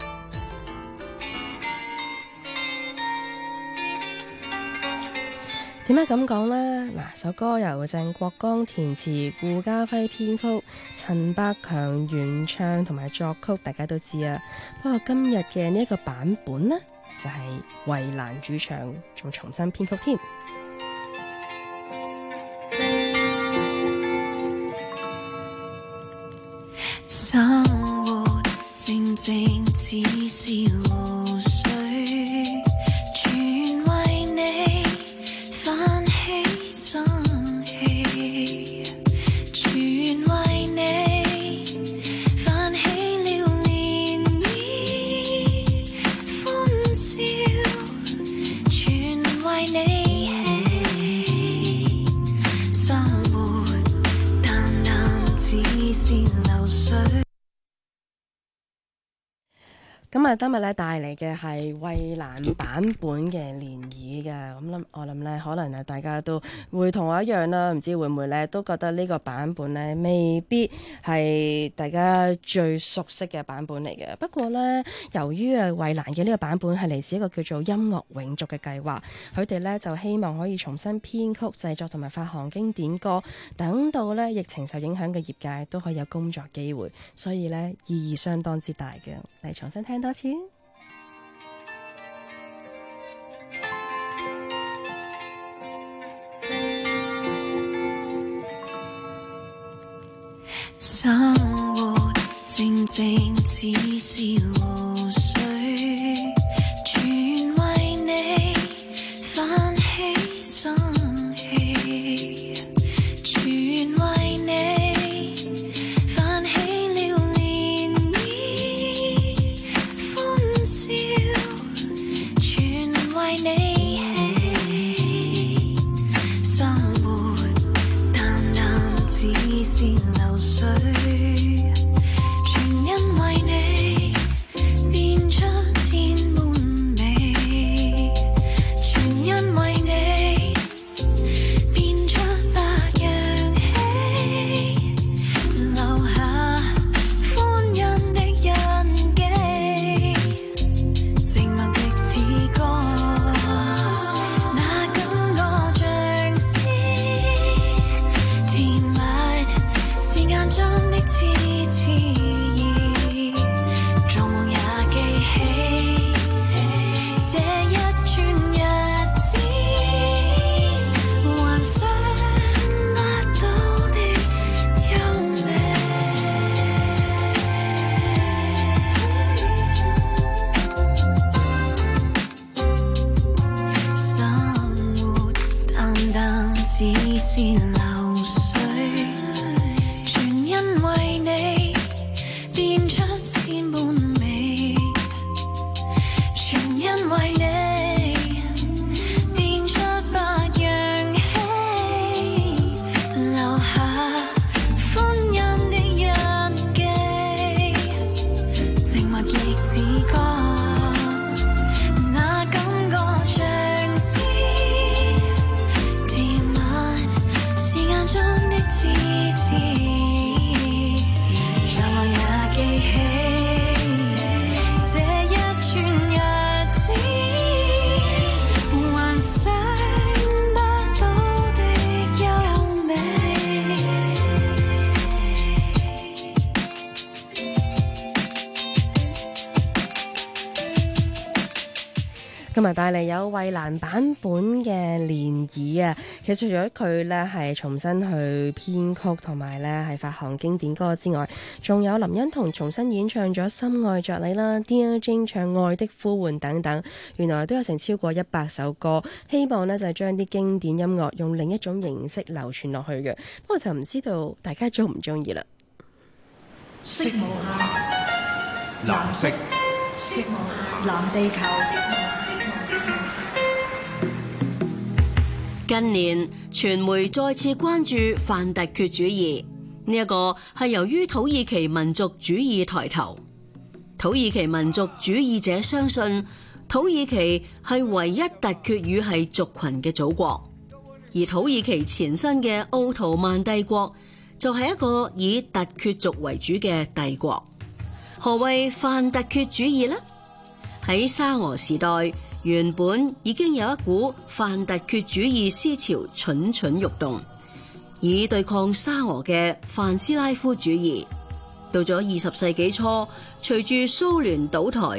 點解咁講呢？首歌由鄭國江填詞，顧嘉輝編曲，陳百強原唱同埋作曲，大家都知啊。不過今日嘅呢一個版本呢， 就係衛蘭主唱，仲重新編曲添。 生活靜靜似是露水，全為你泛起生氣，全為你泛起了漣漪歡笑，全為你起，生活淡淡似是流水。 咁啊，今日咧帶嚟嘅係衛蘭版本嘅《漣漪》嘅，咁我諗咧，可能大家都會同我一樣啦，唔知會唔會咧都覺得呢個版本咧未必係大家最熟悉嘅版本嚟嘅。不過咧，由於衛蘭嘅呢個版本係嚟自一個叫做音樂永續嘅計劃，佢哋咧就希望可以重新編曲、製作同埋發行經典歌，等到咧疫情受影響嘅業界都可以有工作機會，所以咧意義相當之大嘅。嚟重新聽多次。 生活靜靜似是露水，全為你泛起生氣，全為你泛起了漣漪歡笑，全為你起，生活淡淡似是流水，全因為你變出千般美，全因為你變出百樣喜，留下歡欣的印記，靜默的似歌，那感覺像詩，甜蜜是眼中的痴痴意，做夢也記起這一串日子，幻想不到的優美。生活淡淡似是流水，全因為你變出千般美，全因為你變出百樣喜，留下歡欣的印記，靜默亦似歌，那感覺像詩，甜蜜是眼中的痴痴，像我也記起這一串日子，幻想不到的優美。 今日帶嚟有衛蘭版本嘅《漣漪》啊，其實除咗佢咧係重新去編曲同埋咧係發行經典歌之外，仲有林欣彤重新演唱咗《深愛着你》啦 ，Dear Jane 唱《愛的呼喚》等等，原來都有成超過100首歌，希望呢就係將啲經典音樂用另一種形式流傳落去嘅。不過就唔知道大家鍾唔鍾意啦。 色無限， 藍色， 色無限，藍地球。 近年，傳媒再次關注泛突厥主義，呢一個係由於土耳其民族主義抬頭。土耳其民族主義者相信土耳其係唯一突厥語系族群嘅祖國，而土耳其前身嘅奧圖曼帝國就係一個以突厥族為主嘅帝國。何謂泛突厥主義呢？喺沙俄時代，原本已經有一股泛突厥主義思潮蠢蠢欲動，以對抗沙俄嘅泛斯拉夫主義。到咗20世紀初，隨住蘇聯倒台，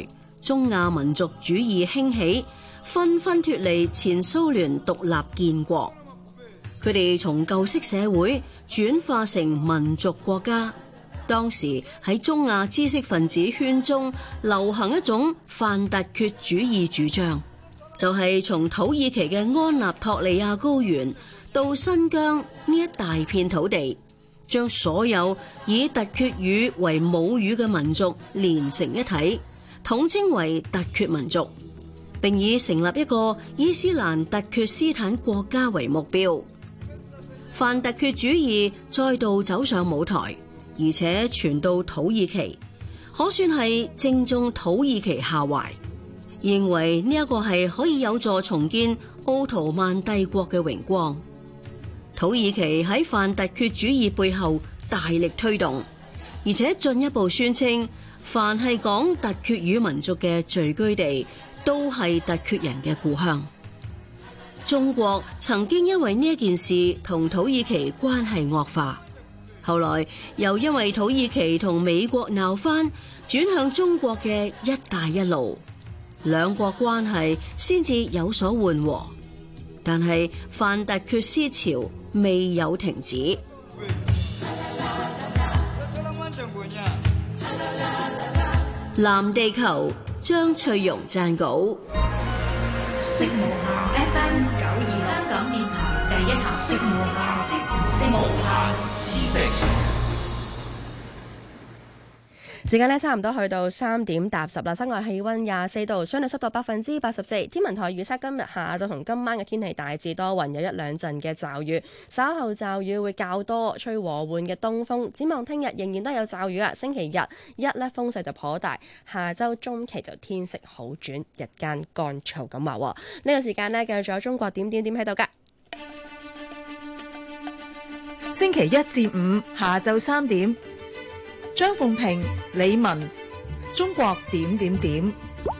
中亞民族主義興起，紛紛脫離前蘇聯獨立建國。佢哋從舊式社會轉化成民族國家。當時喺中亞知識分子圈中流行一種泛突厥主義主張，就係從土耳其嘅安納托利亞高原到新疆呢一大片土地，將所有以突厥語為母語嘅民族連成一體，統稱為突厥民族，並以成立一個伊斯蘭突厥斯坦國家為目標。泛突厥主義再度走上舞台，而且傳到土耳其，可算係正中土耳其下懷，認為呢一個係可以有助重建奧圖曼帝國嘅榮光。土耳其喺泛突厥主義背後大力推動，而且進一步宣稱，凡係講突厥語民族嘅聚居地，都係突厥人嘅故鄉。中國曾經因為呢一件事同土耳其關係惡化，後來又因為土耳其同美國鬧翻，轉向中國嘅一帶一路，兩國關係先至有所緩和。但係泛突厥思潮未有停止。藍地球張翠容撰稿。 色無限 FM 92香港電台第一台，色無限知識。 時間呢差唔多去到3點踏10啦，室外氣溫24度，相對濕度84%。天文台預測今日下晝同今晚嘅天氣大致多雲，有一兩陣嘅驟雨，稍後驟雨會較多，吹和緩嘅東風。展望聽日仍然都有驟雨啊，星期日呢風勢就頗大，下周中期就天色好轉，日間乾燥咁話。呢個時間呢，繼續有中國點喺度噶。 星期一至五下晝3點。張鳳平、李文，中國點。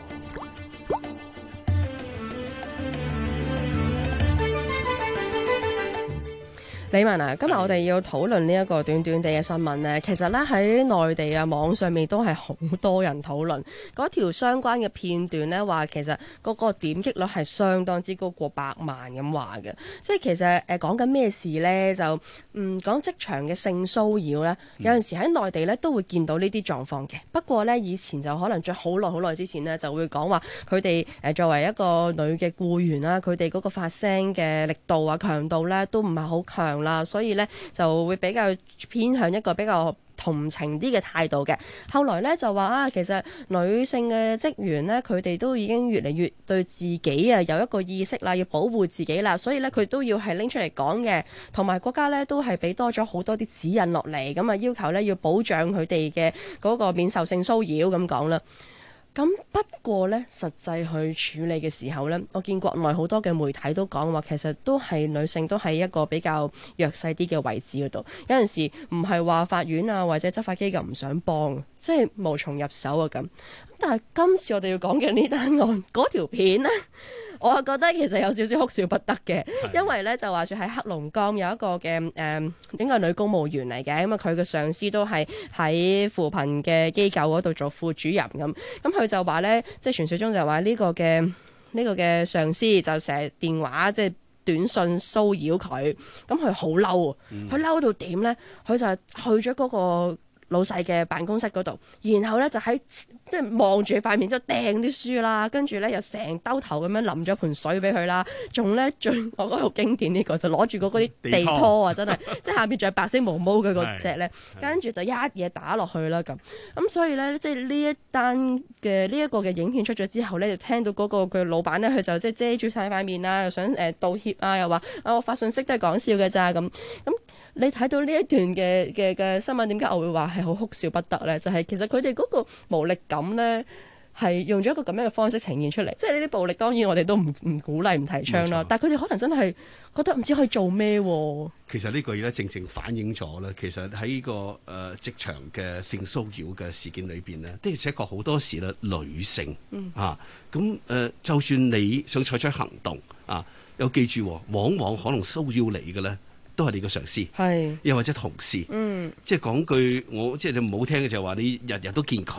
李文啊，今日我哋要討論呢一個短地嘅新聞呢，其實呢，喺內地啊網上面都係好多人討論嗰條相關嘅片段呢，話其實嗰個點擊率係相當之高，過百萬咁話嘅。即係其實講緊咩事呢？就講職場嘅性騷擾呢，有陣時喺內地呢都會見到呢啲狀況嘅。不過呢，以前就可能在好耐之前呢，就會講話佢哋作為一個女嘅僱員啦，佢哋嗰個發聲嘅力度啊強度呢都唔係好強啦，所以咧就會比較偏向一個比較同情啲嘅態度嘅。後來咧就話其實女性嘅職員咧，佢哋都已經越嚟越對自己有一個意識啦，要保護自己啦，所以咧佢都要係拎出嚟講嘅。同埋國家咧都係俾多咗好多啲指引落嚟，咁啊要求咧要保障佢哋嘅嗰個免受性騷擾咁講啦。咁不過呢，實際去處理嘅時候呢，我見國內好多嘅媒體都講話，其實都係女性都係一個比較弱勢啲嘅位置嗰度。有陣時唔係話法院啊或者執法機構唔想幫，即係無從入手啊咁。但係今次我哋要講嘅呢單案嗰條片呢，我覺得其實有少少哭笑不得嘅，因為咧就話說喺黑龍江有一個嘅應該係女公務員嚟嘅，咁啊佢嘅上司都係喺扶貧嘅機構嗰度做副主任咁佢就話咧，即係傳説中就話呢個嘅上司就成日電話即係短信騷擾佢，咁佢好嬲，佢嬲到點咧？佢就去咗嗰個老細嘅辦公室嗰度，然後咧就喺即係望住塊面，之後掟啲書啦，跟住咧又成兜頭咁樣淋咗盆水俾佢啦，仲咧我覺得好經典呢個就攞住嗰啲地拖啊，真係即係下邊仲有白色毛毛嘅嗰隻咧，跟住就一嘢打落去啦咁所以咧即係呢一單嘅呢一個嘅影片出咗之後咧，就聽到嗰個嘅老闆咧，佢就即係遮住晒塊面啦，又想道歉啊，又話我發信息都係講笑嘅咋咁。你睇到呢一段嘅新聞，點解我會話係好哭笑不得呢？就係其實佢哋嗰個無力感呢，係用咗一個咁樣嘅方式呈現出嚟。即係呢啲暴力，當然我哋都唔鼓勵、唔提倡啦。但係佢哋可能真係覺得唔知可以做咩。 其實呢個嘢咧，正正反映咗咧，其實喺呢個職場嘅性騷擾嘅事件裏邊呢，的而且確好多時咧，女性就算你想採取行動有記住，往往可能騷擾你嘅咧，都係你個上司，又或者同事，即係講句我即係你唔好聽嘅就係話你日日都見佢，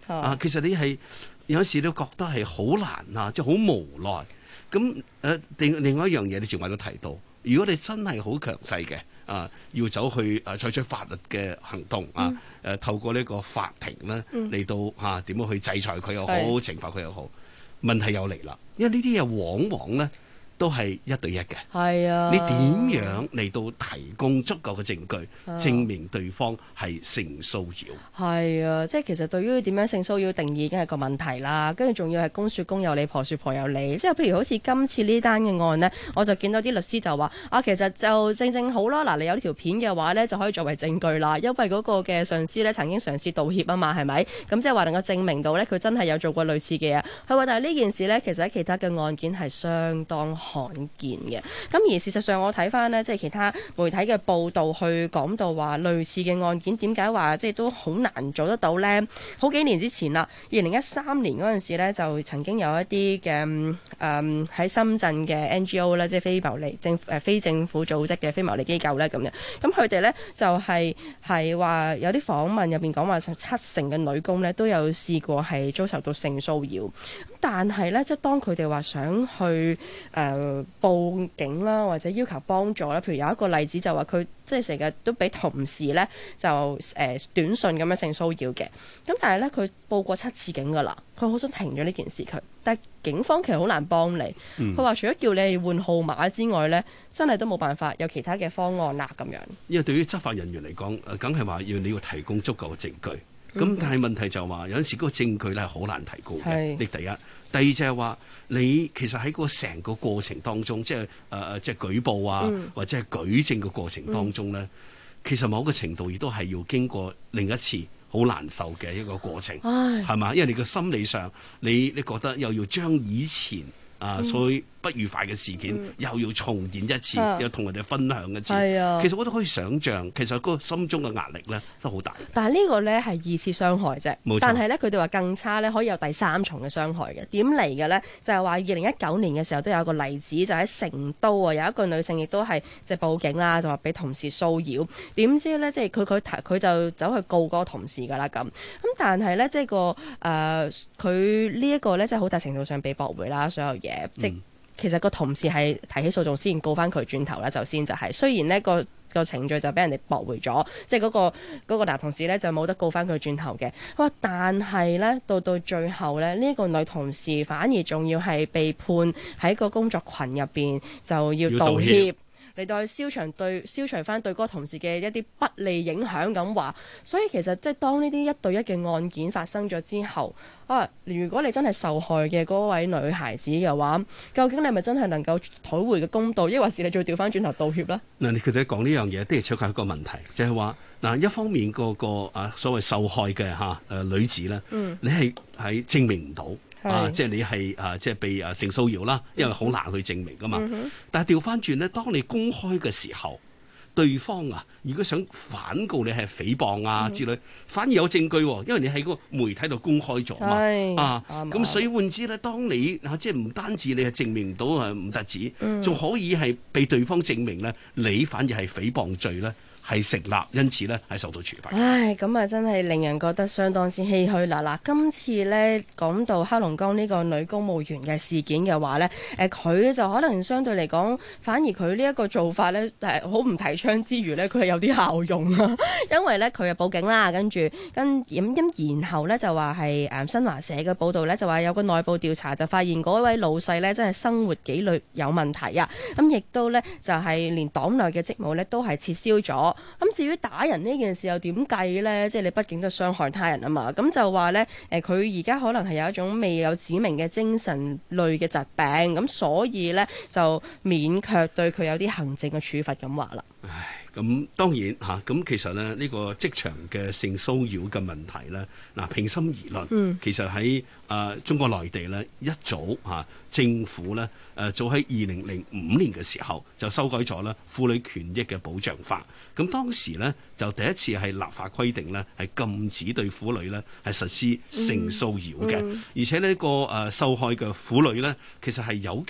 其實你係有時都覺得係好難啊，即係好無奈。咁另外一樣嘢，你正話都提到，如果你真係好強勢嘅要走去採取法律嘅行動透過呢個法庭咧嚟到點樣去制裁佢又好，懲罰佢又好，問題又嚟啦，因為呢啲嘢往往咧都係一對一嘅。 係啊， 你點樣嚟到提供足夠嘅證據，證明對方係性騷擾？ 係啊，即係其實對於點樣性騷擾定義已經係個問題啦。跟住仲要係公説公有理，婆説婆有理。即係譬如好似今次呢單嘅案呢，我就見到啲律師就話其實就正好啦。嗱，你有呢條片嘅話呢，就可以作為證據啦。因為嗰個嘅上司呢曾經嘗試道歉啊嘛，係咪？咁即係話能夠證明到呢，佢真係有做過類似嘅嘢。佢話但係呢件事呢，其實喺其他嘅案件係相當罕見嘅。咁而事實上我睇翻呢，即係其他媒體嘅報道去講到話類似嘅案件點解話即係都好難做得到呢？好幾年之前啦，2013年嗰陣時呢，就曾經有一啲嘅喺深圳嘅 NGO 咧，即係非政府組織嘅非牟利機構咧咁樣。咁佢哋呢，就係話有啲訪問入邊講話7成嘅女工呢都有試過係遭受到性騷擾。但係咧，即係當佢哋話想去報警啦，或者要求幫助啦，譬如有一個例子就話佢即係成日都俾同事咧就短信咁樣性騷擾嘅。咁但係咧，佢報過7次警㗎啦，佢好想停咗呢件事佢，但係警方其實好難幫你。佢話除咗叫你換號碼之外咧，真係都冇辦法有其他嘅方案啦咁樣。因為對於執法人員嚟講，梗係話你要提供足夠嘅證據。咁但係問題就話有陣時嗰個證據咧係好難提供嘅。呢第一，第二就係話你其實喺個成個過程當中，即係即係舉報或者係舉證嘅過程當中咧，其實某個程度亦都係要經過另一次好難受嘅一個過程，係嘛？因為你個心理上，你覺得又要將以前所以不愉快嘅事件又要重現一次，又同人哋分享一次。其實我都可以想像，其實嗰個心中嘅壓力咧都好大。 但係呢個咧係2次傷害啫，但係咧佢哋話更差咧可以有第3重嘅傷害嘅。點嚟嘅咧？就係話2019年嘅時候都有個例子，就喺成都有一個女性亦都係即係報警啦，就話俾同事騷擾。點知咧即係佢就走去告嗰個同事㗎啦咁。但係咧即係佢呢一個咧即係好大程度上被駁回啦，所有嘢即其實個同事係提起訴訟先告翻佢轉頭啦，雖然呢個程序就俾人哋駁回咗，即係嗰個男同事咧就冇得告翻佢轉頭嘅。但係咧到最後咧，呢個女同事反而仲要係被判喺個工作群入邊就要道歉。嚟到去消除翻對嗰個同事嘅一啲不利影響咁話，所以其實即係當呢啲1對1嘅案件發生咗之後，如果你真係受害嘅嗰位女孩子嘅話，究竟你係咪真係能夠討回嘅公道，抑或是你再調翻轉頭道歉呢？ 嗱，你其實講呢樣嘢的而且確係一個問題，就係話一方面個所謂受害嘅女子咧，你係證明唔到。即係你係即係被性騷擾啦，因為好難去證明噶嘛。但係調翻轉咧，當你公開嘅時候，對方如果想反告你係誹謗之類，反而有證據，因為你喺個媒體度公開咗嘛。咁所以換之咧，當你即係唔單止你係證明唔到唔得止，仲可以係被對方證明咧，你反而係誹謗罪咧。係成立，因此呢係受到處罰。 咁真係令人覺得相當之唏噓啦！今次呢講到黑龍江呢個女公務員嘅事件嘅話呢，佢就可能相對嚟講，反而佢呢一個做法呢好唔提倡之餘呢，佢係有啲效用啊！因為呢，佢又報警啦，然後呢就話係新華社嘅報導呢，就話有個內部調查就發現嗰位老細呢真係生活紀律有問題啊！亦都呢，就係連黨內嘅職務呢都係撤銷咗。至於打人呢件事又點計呢？即係你畢竟都傷害他人啊嘛。咁就話呢，佢而家可能係有一種未有指明嘅精神類嘅疾病，咁所以呢，就勉強對佢有啲行政嘅處罰咁話啦。 咁當然咁其實呢個職場嘅性騷擾嘅問題呢，平心而論，其實喺中國內地呢，一早政府呢，早喺2005年嘅時候就修改咗啦婦女權益嘅保障法。咁當時呢，就第一次係立法規定呢，係禁止對婦女呢係實施性騷擾嘅，而且呢個受害嘅婦女呢，其實係有權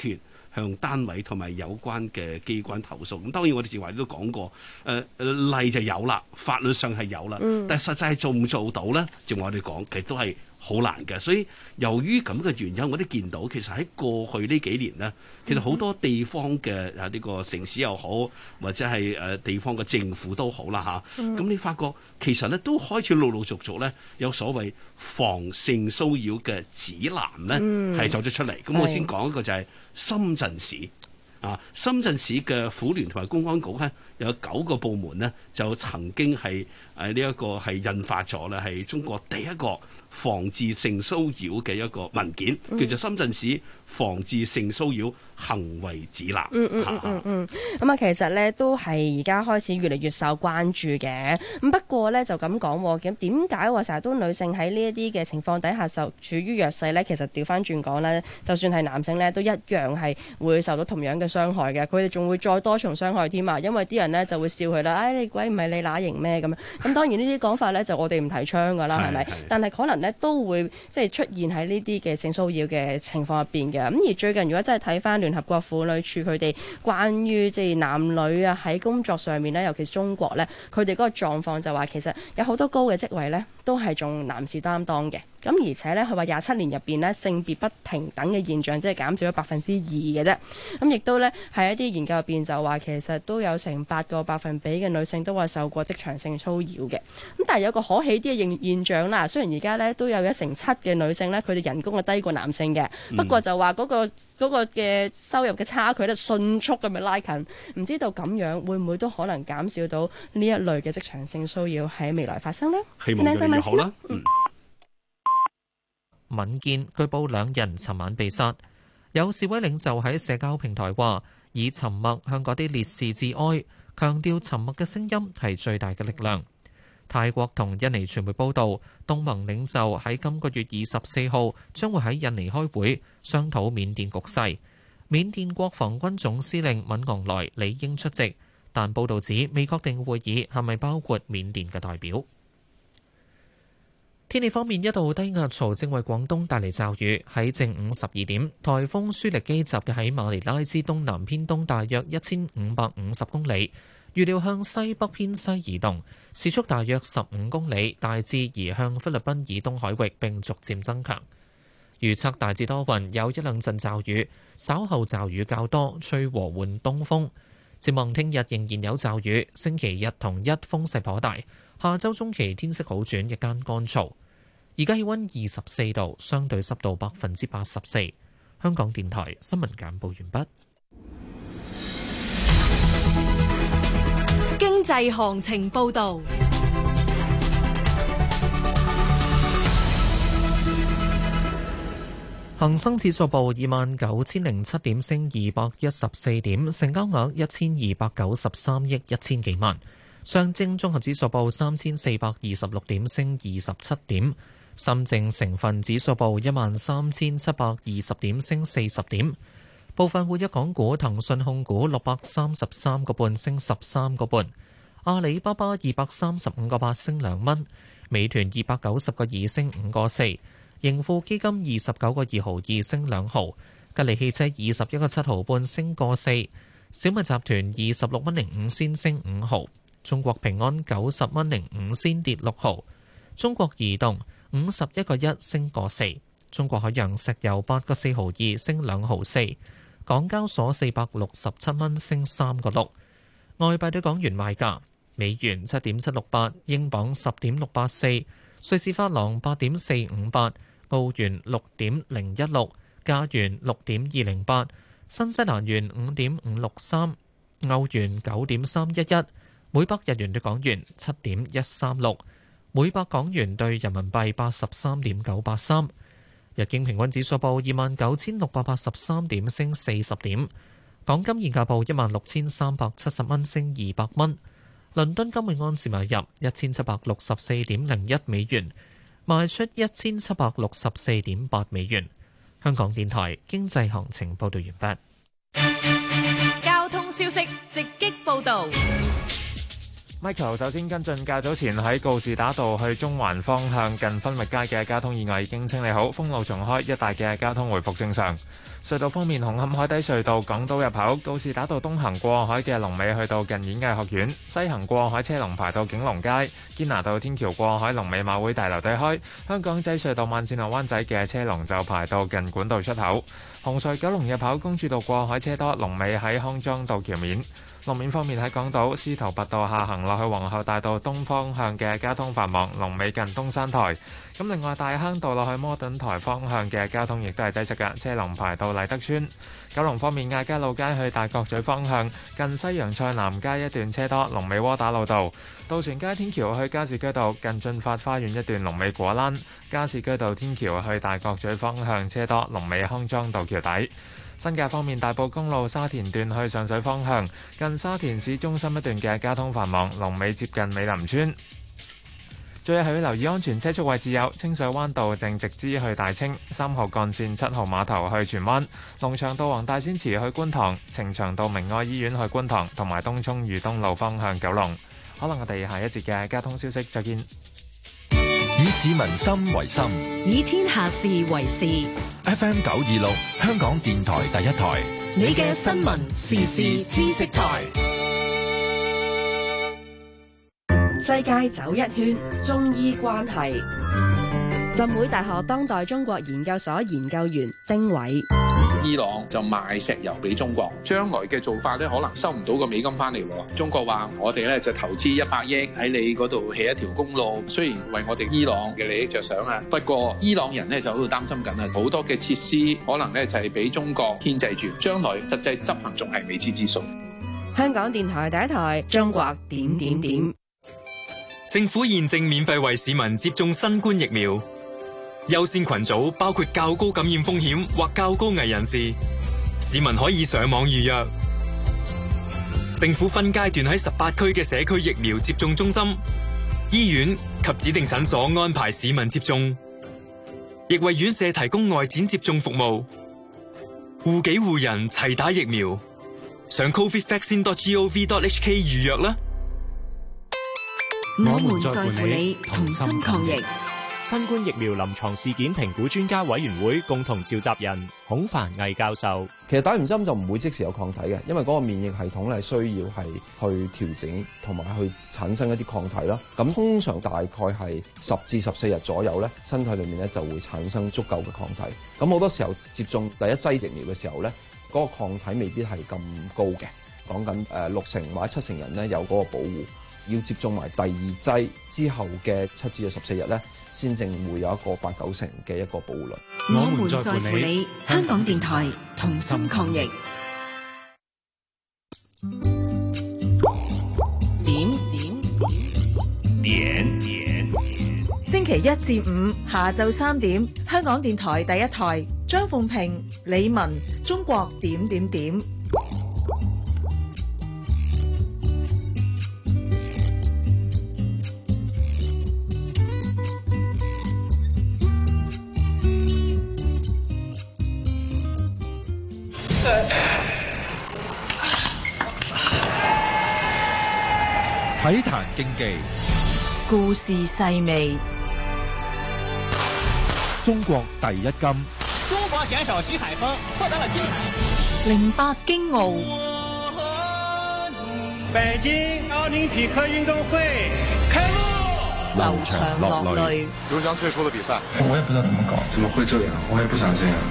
向單位同埋有關嘅機關投訴。咁當然我哋正話都講過，例就有啦，法律上係有啦，但係實際係做唔做到咧？正話我哋講，其實都係好難嘅。所以由於咁嘅原因，我哋見到其實喺過去呢幾年呢，其實好多地方嘅呢個城市又好，或者係地方嘅政府都好啦嚇。咁你發覺其實咧都開始陸陸續續咧有所謂防性騷擾嘅指南咧係走咗出嚟。咁我先講一個就係深圳市。深圳市嘅婦聯同埋公安局咧有9個部門呢，就曾經係呢一個係印發咗咧係中國第一個防治性騷擾嘅一個文件，叫做《深圳市防治性騷擾行為指南》。 咁其實咧都係而家開始越嚟越受關注嘅。咁不過咧就咁講，咁點解話成日都女性喺呢一啲嘅情況底下受處於弱勢咧？其實調翻轉講咧，就算係男性咧，都一樣係會受到同樣嘅傷害嘅。佢哋仲會再多重傷害添啊！因為啲人咧就會笑佢啦，你鬼唔係你乸型咩咁樣？咁當然呢啲講法咧就我哋唔提倡㗎啦，係咪？但係可能咧都會即係出現喺呢啲嘅性騷擾嘅情況入邊嘅。咁而最近如果真係睇翻聯合國婦女處佢哋關於即係男女啊喺工作上面咧，尤其是中國咧，佢哋嗰個狀況就話其實有好多高嘅職位咧都係仲男士擔當嘅。咁而且咧，佢話27年入邊咧性別不平等嘅現象，即係減少咗2%嘅啫。咁亦都咧喺一啲研究入邊就話，其實都有成8個百分比嘅女性都話受過職場性騷擾嘅。咁但係有個可喜啲嘅現象啦，雖然而家咧都有1成7嘅女性咧，佢哋人工係低過男性嘅，不過就話嗰個嘅收入嘅差距咧迅速咁樣拉近。唔知道咁樣會唔會都可能減少到呢一類嘅職場性騷擾喺未來發生呢？ 希望越嚟越好啦。 民建據報2人尋晚被殺，有示威領袖喺社交平台話：以沉默向嗰啲烈士致哀，強調沉默嘅聲音係最大嘅力量。泰國同印尼傳媒報道，東盟領袖喺今個月24號將會喺印尼開會，商討緬甸局勢。緬甸國防軍總司令敏昂萊理應出席，但報道指未確定會議係咪包括緬甸嘅代表。天氣方面，一道低壓槽正為廣東帶嚟驟雨。喺正午12點，颱風舒力基集結喺馬尼拉之東南偏東大約1550公里，預料向西北偏西移動，時速大約15公里，大致移向菲律賓以東海域並逐漸增強。預測大致多雲，有一兩陣驟雨，稍後驟雨較多，吹和緩東風。展望聽日仍然有驟雨，星期日同一風勢頗大。下周中期天色好轉，日間乾燥。而家氣溫24度，相對濕度84%。香港電台新聞簡報完畢。 經濟行情報導。 恒生指數報29,007點，升214點，成交額1293億1000幾萬。上證綜合指數報3426點，升27點。深證成分指數報13,720點，升40點。部分活躍港股，騰訊控股633個半，升13個半。阿里巴巴235個8，升2蚊。美團290個2，升5個4。盈富基金29個2毫2，升2毫。吉利汽車21個7毫半，升個4。小米集團26蚊05仙，升5毫。中國平安90蚊05仙，跌6毫。中國移動51個1，升個4。中國海洋石油8個4毫2，升2毫4。港交所467蚊，升3個6。外幣對港元賣價：美元7.768，英鎊10.684，瑞士法郎8.458，澳元6.016，加元6.208，新西蘭元5.563，歐元9.311，每百日元對港元7.136，每百港元對人民幣83.983。日經平均指數報29,683點，升40點。港金現價報16,370蚊，升200蚊。倫敦金每盎司買入1764.01美元，賣出1764.8美元。香港電台經濟行情報道完畢。 交通消息直擊報道。 Michael 首先跟進較早前喺告士打道去中環方向近分域街嘅交通意外已經清理好，封路重開，一帶嘅交通回復正常。隧道方面，紅磡海底隧道港島入口告士打道東行過海嘅龍尾去到近演藝學院，西行過海車龍排到景隆街，堅拿道天橋過海龍尾馬會大樓對開，香港仔隧道慢線落灣仔嘅車龍就排到近管道出口。紅隧九龍入口公主道過海車多，龍尾喺康莊道橋面。路面方面喺港島司徒拔道下行落去皇后大道東方向嘅交通繁忙，龍尾近東山台。咁另外大坑道落去摩頓台方向嘅交通亦都係擠塞嘅，車龍排到麗德村。九龍方面，亞皆老街去大角咀方向近西洋菜南街一段車多，龍尾窩打老道。渡船街天橋去加士居道近駿發花園一段龍尾果欄。加士居道天橋去大角咀方向車多，龍尾康莊道橋底。新界方面，大埔公路沙田段去上水方向近沙田市中心一段嘅交通繁忙，龍尾接近美林村。最後要留意安全車速位置有清水灣道正直支去大清，3號幹線7號碼頭去荃灣，龍翔道黃大仙祠去觀塘，呈祥道明愛醫院去觀塘，同埋東涌裕東路方向九龍。可能我哋下一節嘅交通消息再見。 以市民心為心， 以天下事為事。 FM 926，香港電台第一台， 你嘅新聞時事知識台。 世界走一圈，中醫關係。浸會大學當代中國研究所研究員丁偉。 伊朗就賣石油俾中國，將來嘅做法咧，可能收唔到個美金翻嚟。中國話我哋咧就投資100億喺你嗰度起一條公路，雖然為我哋伊朗嘅利益着想啊，不過伊朗人咧就喺度擔心緊啊，好多嘅設施可能咧就係俾中國牽制住，將來實際執行仲係未知之數。 香港電台第一台，中國點點點。 政府現正免費為市民接種新冠疫苗。優先群組包括較高感染風險或較高危人士，市民可以上網預約。政府分階段喺18區嘅社區疫苗接種中心、醫院及指定診所安排市民接種，亦為院舍提供外展接種服務。護己護人齊打疫苗，上 covidvaccine.gov.hk 預約啦。 我們在乎你，同心抗疫。 新冠疫苗臨床事件評估專家委員會共同召集人孔繁毅教授。 其實打完針就唔會即時有抗體嘅，因為嗰個免疫系統係需要係去調整同埋去產生一啲抗體啦。咁通常大概係10至14日左右咧，身體裏面咧就會產生足夠嘅抗體。咁好多時候接種第一劑疫苗嘅時候咧，嗰個抗體未必係咁高嘅。講緊6成或者7成人咧有嗰個保護。要接種埋第二劑之後嘅7至14日咧，先正會有一個8、9成嘅一個保護率。 我們在乎你，香港電台同心抗疫。 點。星期1至5下晝3點，香港電台第一台，張鳳平、李文，中國點點點。 體壇競技， 故事細味。 中國第一金。 中國選手徐海峰獲得了金牌。 08京奧。 北京奧林匹克運動會開幕。 流場落淚。 劉翔退出了比賽。 我也不知道怎麼搞，怎麼會這樣？我也不想這樣。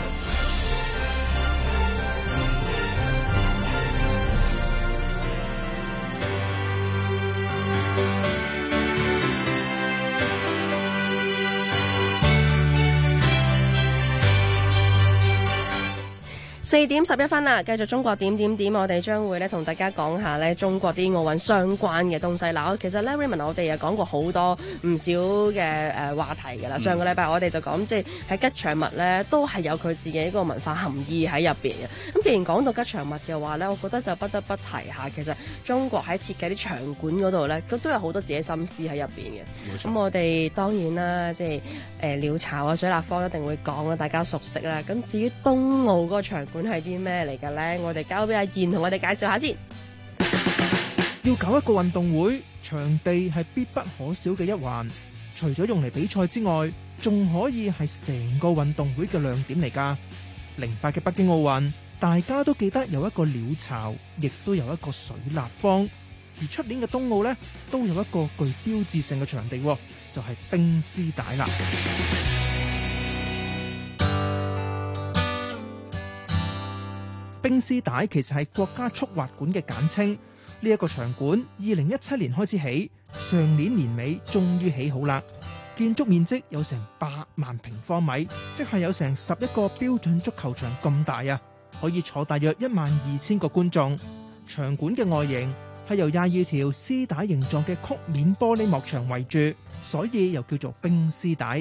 4點11分啦，繼續中國點點點，我哋將會咧同大家講下咧中國啲奧運相關嘅東西。嗱，其實咧 Raymond 我哋又講過好多唔少嘅話題㗎啦。上個禮拜我哋就講即係喺吉祥物咧都係有佢自己一個文化含義喺入邊嘅。咁既然講到吉祥物嘅話咧，我覺得就不得不提下，其實中國喺設計啲場館嗰度咧，都有好多自己心思喺入邊嘅。咁我哋當然啦，即係鳥巢啊、水立方一定會講啦，大家熟悉啦。咁至於冬奧嗰個場館係啲咩嚟嘅咧？我哋交俾阿燕同我哋介紹下先。 要搞一個運動會，場地係必不可少嘅一環。除咗用嚟比賽之外，仲可以係成個運動會嘅亮點嚟㗎。08嘅北京奧運，大家都記得有一個鳥巢，亦都有一個水立方。而出年嘅冬奧呢，都有一個具標誌性嘅場地，就係冰絲帶啦。冰絲帶其實係國家速滑館嘅簡稱。呢一個場館2017年開始起，上年年尾終於起好啦。建築面積有成8萬平方米，即係有成11個標準足球場咁大啊！可以坐大約12000個觀眾。場館嘅外形係由22條絲帶形狀嘅曲面玻璃幕牆圍住，所以又叫做冰絲帶。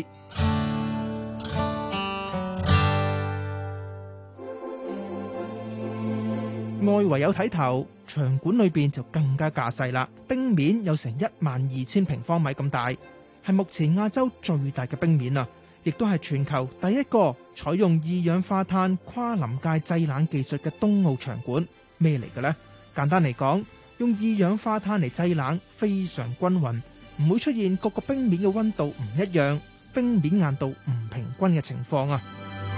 外圍有睇頭，場館裏邊就更加架勢啦。冰面有成12000平方米咁大，係目前亞洲最大嘅冰面啊！亦都係全球第一個採用二氧化碳跨臨界製冷技術嘅冬奧場館。咩嚟嘅呢？簡單嚟講，用二氧化碳嚟製冷，非常均勻，唔會出現各個冰面嘅溫度唔一樣、冰面硬度唔平均嘅情況啊！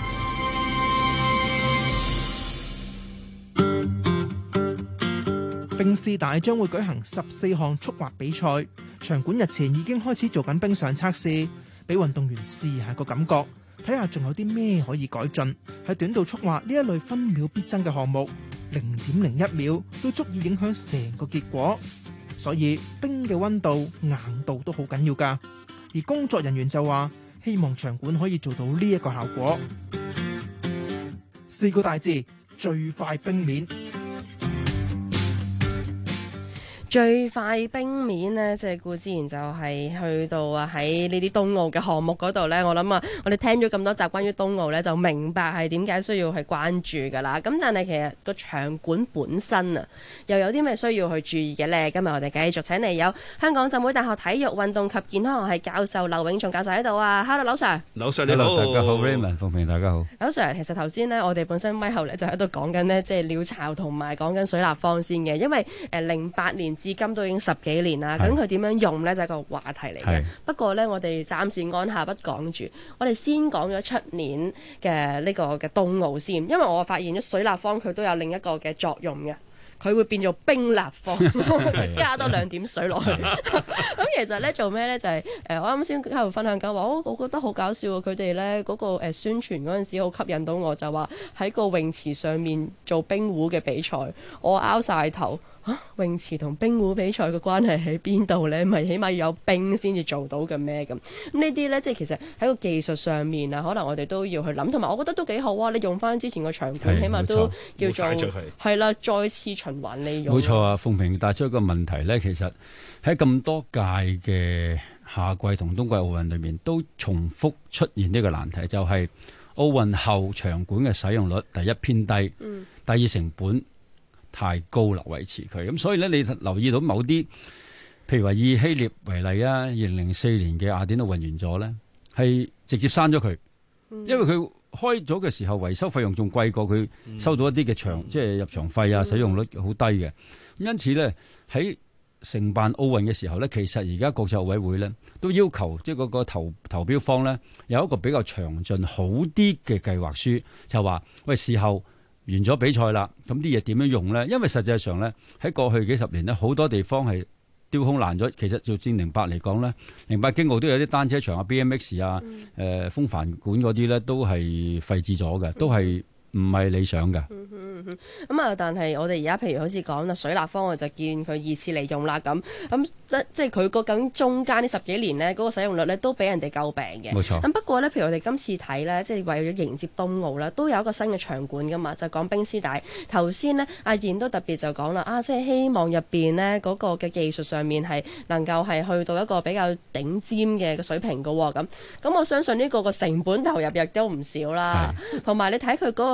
冰絲帶將會舉行14項速滑比賽，場館日前已經開始做緊冰上測試，俾運動員試下個感覺，睇下仲有啲咩可以改進。喺短道速滑呢一類分秒必爭嘅項目，0.01秒都足以影響成個結果，所以冰嘅溫度、硬度都好緊要㗎。而工作人員就話，希望場館可以做到呢一個效果。4個大字：最快冰面。 最快冰面呢，即係固之然就係去到喺呢啲冬奧嘅項目嗰度呢。我諗我哋聽咗咁多集關於冬奧呢，就明白係點解需要去關注噶啦。咁但係其實個場館本身又有啲咩需要去注意嘅呢？今日我哋繼續請嚟有香港浸會大學體育運動及健康學系教授劉永松教授喺度啊。Hello， 劉 Sir。 劉 Sir 你好。大家好 ，Raymond 鳳平，大家好。 劉 Sir， 其實頭先呢，我哋本身咪後呢就喺度講緊呢，即係鳥巢同埋講緊水立方先嘅，因為08年至今都已經10幾年啦，究竟佢點樣用呢？就係個話題嚟嘅。不過呢，我哋暫時按下不講住，我哋先講咗出年嘅呢個嘅冬奧先，因為我發現咗水立方佢都有另一個嘅作用嘅，佢會變做冰立方，加多2點水落去。咁其實呢，做咩呢？就係我啱先喺度分享緊話，我覺得好搞笑啊！佢哋呢嗰個宣傳嗰陣時好吸引到我，就話喺個泳池上面做冰壺嘅比賽，我拗晒頭。泳池同冰壺比賽嘅關係喺邊度呢？咪起碼要有冰先至做到嘅咩咁？呢啲呢，即係其實喺個技術上面啊，可能我哋都要去諗。同埋我覺得都幾好啊！你用翻之前個場館，起碼都叫做係啦，再次循環利用。 冇錯啊，鳳平帶出一個問題呢，其實喺咁多屆嘅夏季同冬季奧運裏面，都重複出現呢個難題，就係奧運後場館嘅使用率第一偏低，第二成本太高啦，維持佢咁，所以咧你留意到某啲，譬如話以希臘為例啊，2004年嘅雅典奧運完咗咧，係直接刪咗佢，因為佢開咗嘅時候維修費用仲貴過佢收到一啲嘅場，即係入場費啊，使用率好低嘅。因此咧喺承辦奧運嘅時候咧，其實而家國際奧委會咧都要求即係嗰個投標方咧有一個比較詳盡好啲嘅計劃書，就話喂，事後完咗比賽啦，咁啲嘢點樣用咧？因為實際上咧喺過去幾十年咧，好多地方係丟空爛咗。其實就佔08嚟講咧，08京奧都有啲單車場啊、BMX 啊、風帆館嗰啲咧都係廢置咗嘅，都係唔係理想嘅。 但係我哋而家譬如好似講啦，水立方我就見佢2次利用啦，咁即係佢個咁中間呢10幾年呢，嗰個使用率呢都俾人哋詬病嘅。 冇錯。 咁不過呢，譬如我哋今次睇呢，即係為咗迎接冬奧啦，都有一個新嘅場館噶嘛，就講冰絲帶。頭先呢，阿燕都特別就講啦，即係希望入邊呢嗰個嘅技術上面係能夠係去到一個比較頂尖嘅水平噶喎。咁我相信呢個成本投入亦都唔少啦。同埋你睇佢嗰個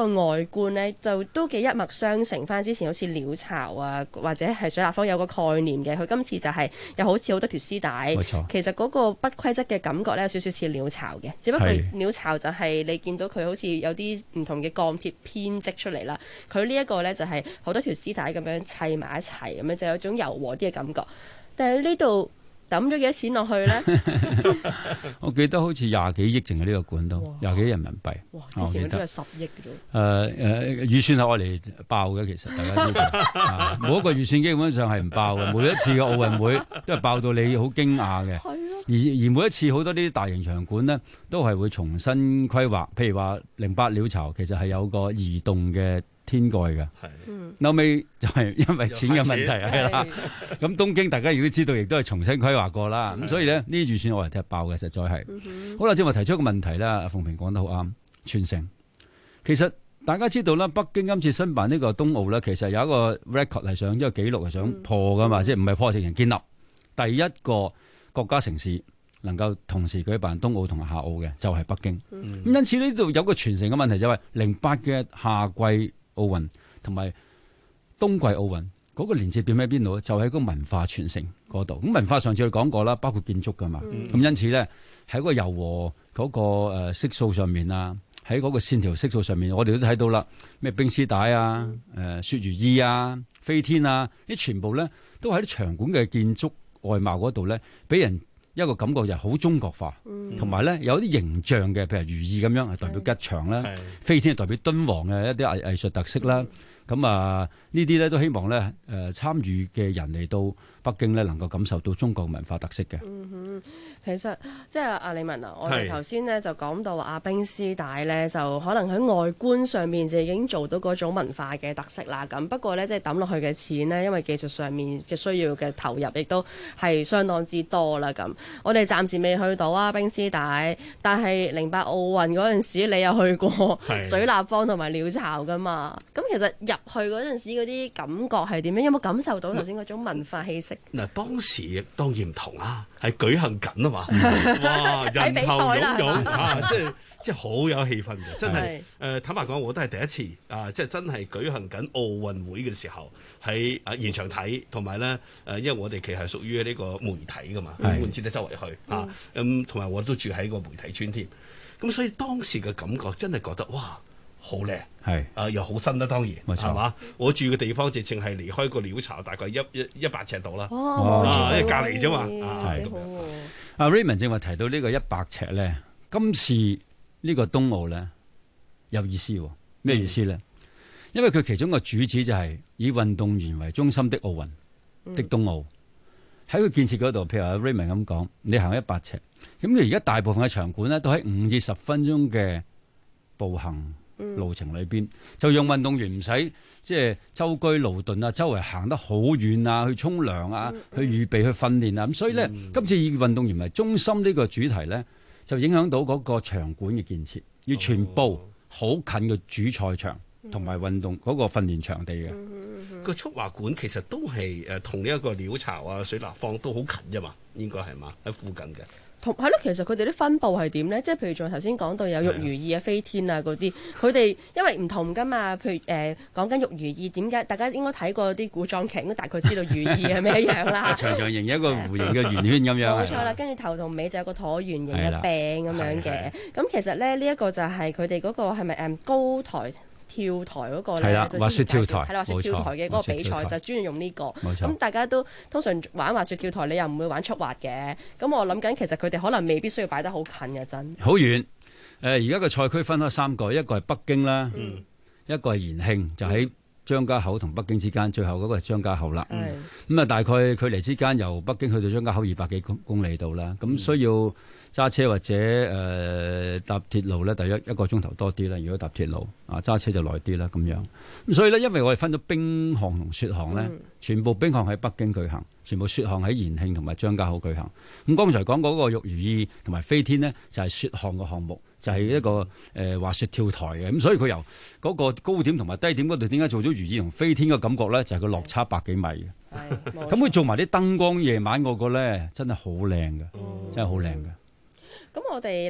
個外觀呢，就都幾一脈相承翻之前好似鳥巢啊，或者係水立方有個概念嘅。佢今次就係又好似好多條絲帶， 冇錯其實嗰個不規則嘅感覺呢，有少少似鳥巢嘅，只不過鳥巢就係你見到佢好似有啲唔同嘅鋼鐵編織出嚟啦。佢呢一個呢，就係好多條絲帶咁樣砌埋一齊，咁樣就有種柔和啲嘅感覺。但係呢度抌咗幾多錢落去咧？ 我記得好似20幾億，淨係呢個館都20幾人民幣。 哇！之前都係10億嘅啫。預算係愛嚟爆嘅，其實大家知道。每一個預算基本上係唔爆嘅，每一次嘅奧運會都係爆到你好驚訝嘅。而每一次好多啲大型場館呢，都係會重新規劃。譬如話08鳥巢，其實係有個移動嘅天蓋嘅，後尾就係因為錢嘅問題係啦。咁東京大家如果知道，亦都係重新規劃過啦。咁所以咧，呢啲預算我係踢爆嘅，實在係。好啦，正話提出一個問題啦，阿鳳萍講得好啱，傳承。其實大家知道啦，北京今次申辦呢個冬奧咧，其實有一個 record 係想一個紀錄係想破噶嘛，即係唔係破，直情建立第一個國家城市能夠同時舉辦冬奧同埋夏奧嘅，就係北京。咁因此呢度有個傳承嘅問題，就係08嘅夏季奧運同埋冬季奧運嗰個連接點喺邊度咧？就喺個文化傳承嗰度。咁文化上次我哋講過啦，包括建築噶嘛。咁因此咧，喺個柔和嗰個色素上面啊，喺嗰個線條色素上面，我哋都睇到啦。咩冰絲帶啊、雪如意啊、飛天啊，呢全部咧都喺啲場館嘅建築外貌嗰度咧，俾人一個感覺就係好中國化，同埋咧有啲形象嘅，譬如如意咁樣係代表吉祥啦，飛天係代表敦煌嘅一啲藝術特色啦。咁啊，呢啲咧都希望咧參與嘅人嚟到北京咧，能夠感受到中國文化特色嘅。 其實即係阿李文啊，我哋頭先咧就講到阿冰絲帶咧，就可能喺外觀上面就已經做到嗰種文化嘅特色啦。咁不過咧，即係抌落去嘅錢呢，因為技術上面嘅需要嘅投入亦都係相當之多啦。咁我哋暫時未去到啊冰絲帶，但係08奧運嗰陣時，你有去過水立方同埋鳥巢噶嘛？咁其實入去嗰陣時嗰啲感覺係點樣？有冇感受到頭先嗰種文化氣息？ 嗱，當時當然唔同啦，係舉行緊啊嘛，哇，人頭湧湧啊，即係好有氣氛嘅，真係坦白講，我都係第一次啊，即係真係舉行緊奧運會嘅時候喺現場睇，同埋咧因為我哋其實係屬於呢個媒體噶嘛，每次都周圍去啊，同埋我都住喺個媒體村添，咁所以當時嘅感覺真係覺得哇！好靚，又好新啦，當然係嘛？我住嘅地方直情係離開個鳥巢大概100尺度啦，因為隔離啫嘛。阿 Raymond 正話提到呢個100尺咧，今次呢個冬奧咧有意思喎，咩意思咧？因為佢其中個主旨就係以運動員為中心的奧運的冬奧，喺佢建設嗰度，譬如阿 Raymond 咁講，你行100尺，咁佢而家大部分嘅場館咧都喺5至10分鐘嘅步行路程裏邊，就讓運動員唔使即係舟車勞頓啊，周圍行得好遠啊，去沖涼啊，去預備去訓練啊。咁所以咧，今次以運動員為中心呢個主題咧，就影響到嗰個場館嘅建設，要全部好近嘅主賽場同埋運動嗰個訓練場地嘅。 個速滑館其實都係同呢一個鳥巢啊、水立方都好近啫嘛，應該係嘛，喺附近嘅。 係咯，其實佢哋啲分佈係點咧？即係譬如仲頭先講到有玉如意啊、飛天啊嗰啲，佢哋因為唔同噶嘛。譬如講緊玉如意，點解大家應該睇過啲古裝劇，應該大概知道如意係咩樣啦。 長長形一個弧形嘅圓圈咁樣。 冇錯啦，跟住頭同尾就有個橢圓形嘅柄咁樣嘅。咁其實咧呢一個就係佢哋嗰個係咪高台跳台嗰個咧？ 滑雪跳台， 係啦，滑雪跳台嘅嗰個比賽就專用呢個。咁大家都通常玩滑雪跳台，你又唔會玩速滑嘅。咁我諗緊，其實佢哋可能未必需要擺得好近嘅，真。 好遠。而家個賽區分開3個，一個係北京啦，一個係延慶，就喺張家口同北京之間，最後嗰個係張家口啦。咁啊，大概距離之間由北京去到張家口200幾公里度啦。咁需要揸車或者搭鐵路咧，大約1個鐘頭多啲啦。如果搭鐵路啊，揸車就耐啲啦。咁樣咁所以咧，因為我哋分咗冰項同雪項咧，全部冰項喺北京舉行，全部雪項喺延慶同埋張家口舉行。咁剛才講嗰個玉如意同埋飛天呢，就係雪項嘅項目，就係一個滑雪跳台嘅。咁所以佢由嗰個高點同埋低點嗰度，點解做咗如意同飛天嘅感覺咧？就係佢落差100幾米嘅。咁佢做埋啲燈光，夜晚嗰個咧真係好靚嘅，真係好靚嘅。 咁我哋嗱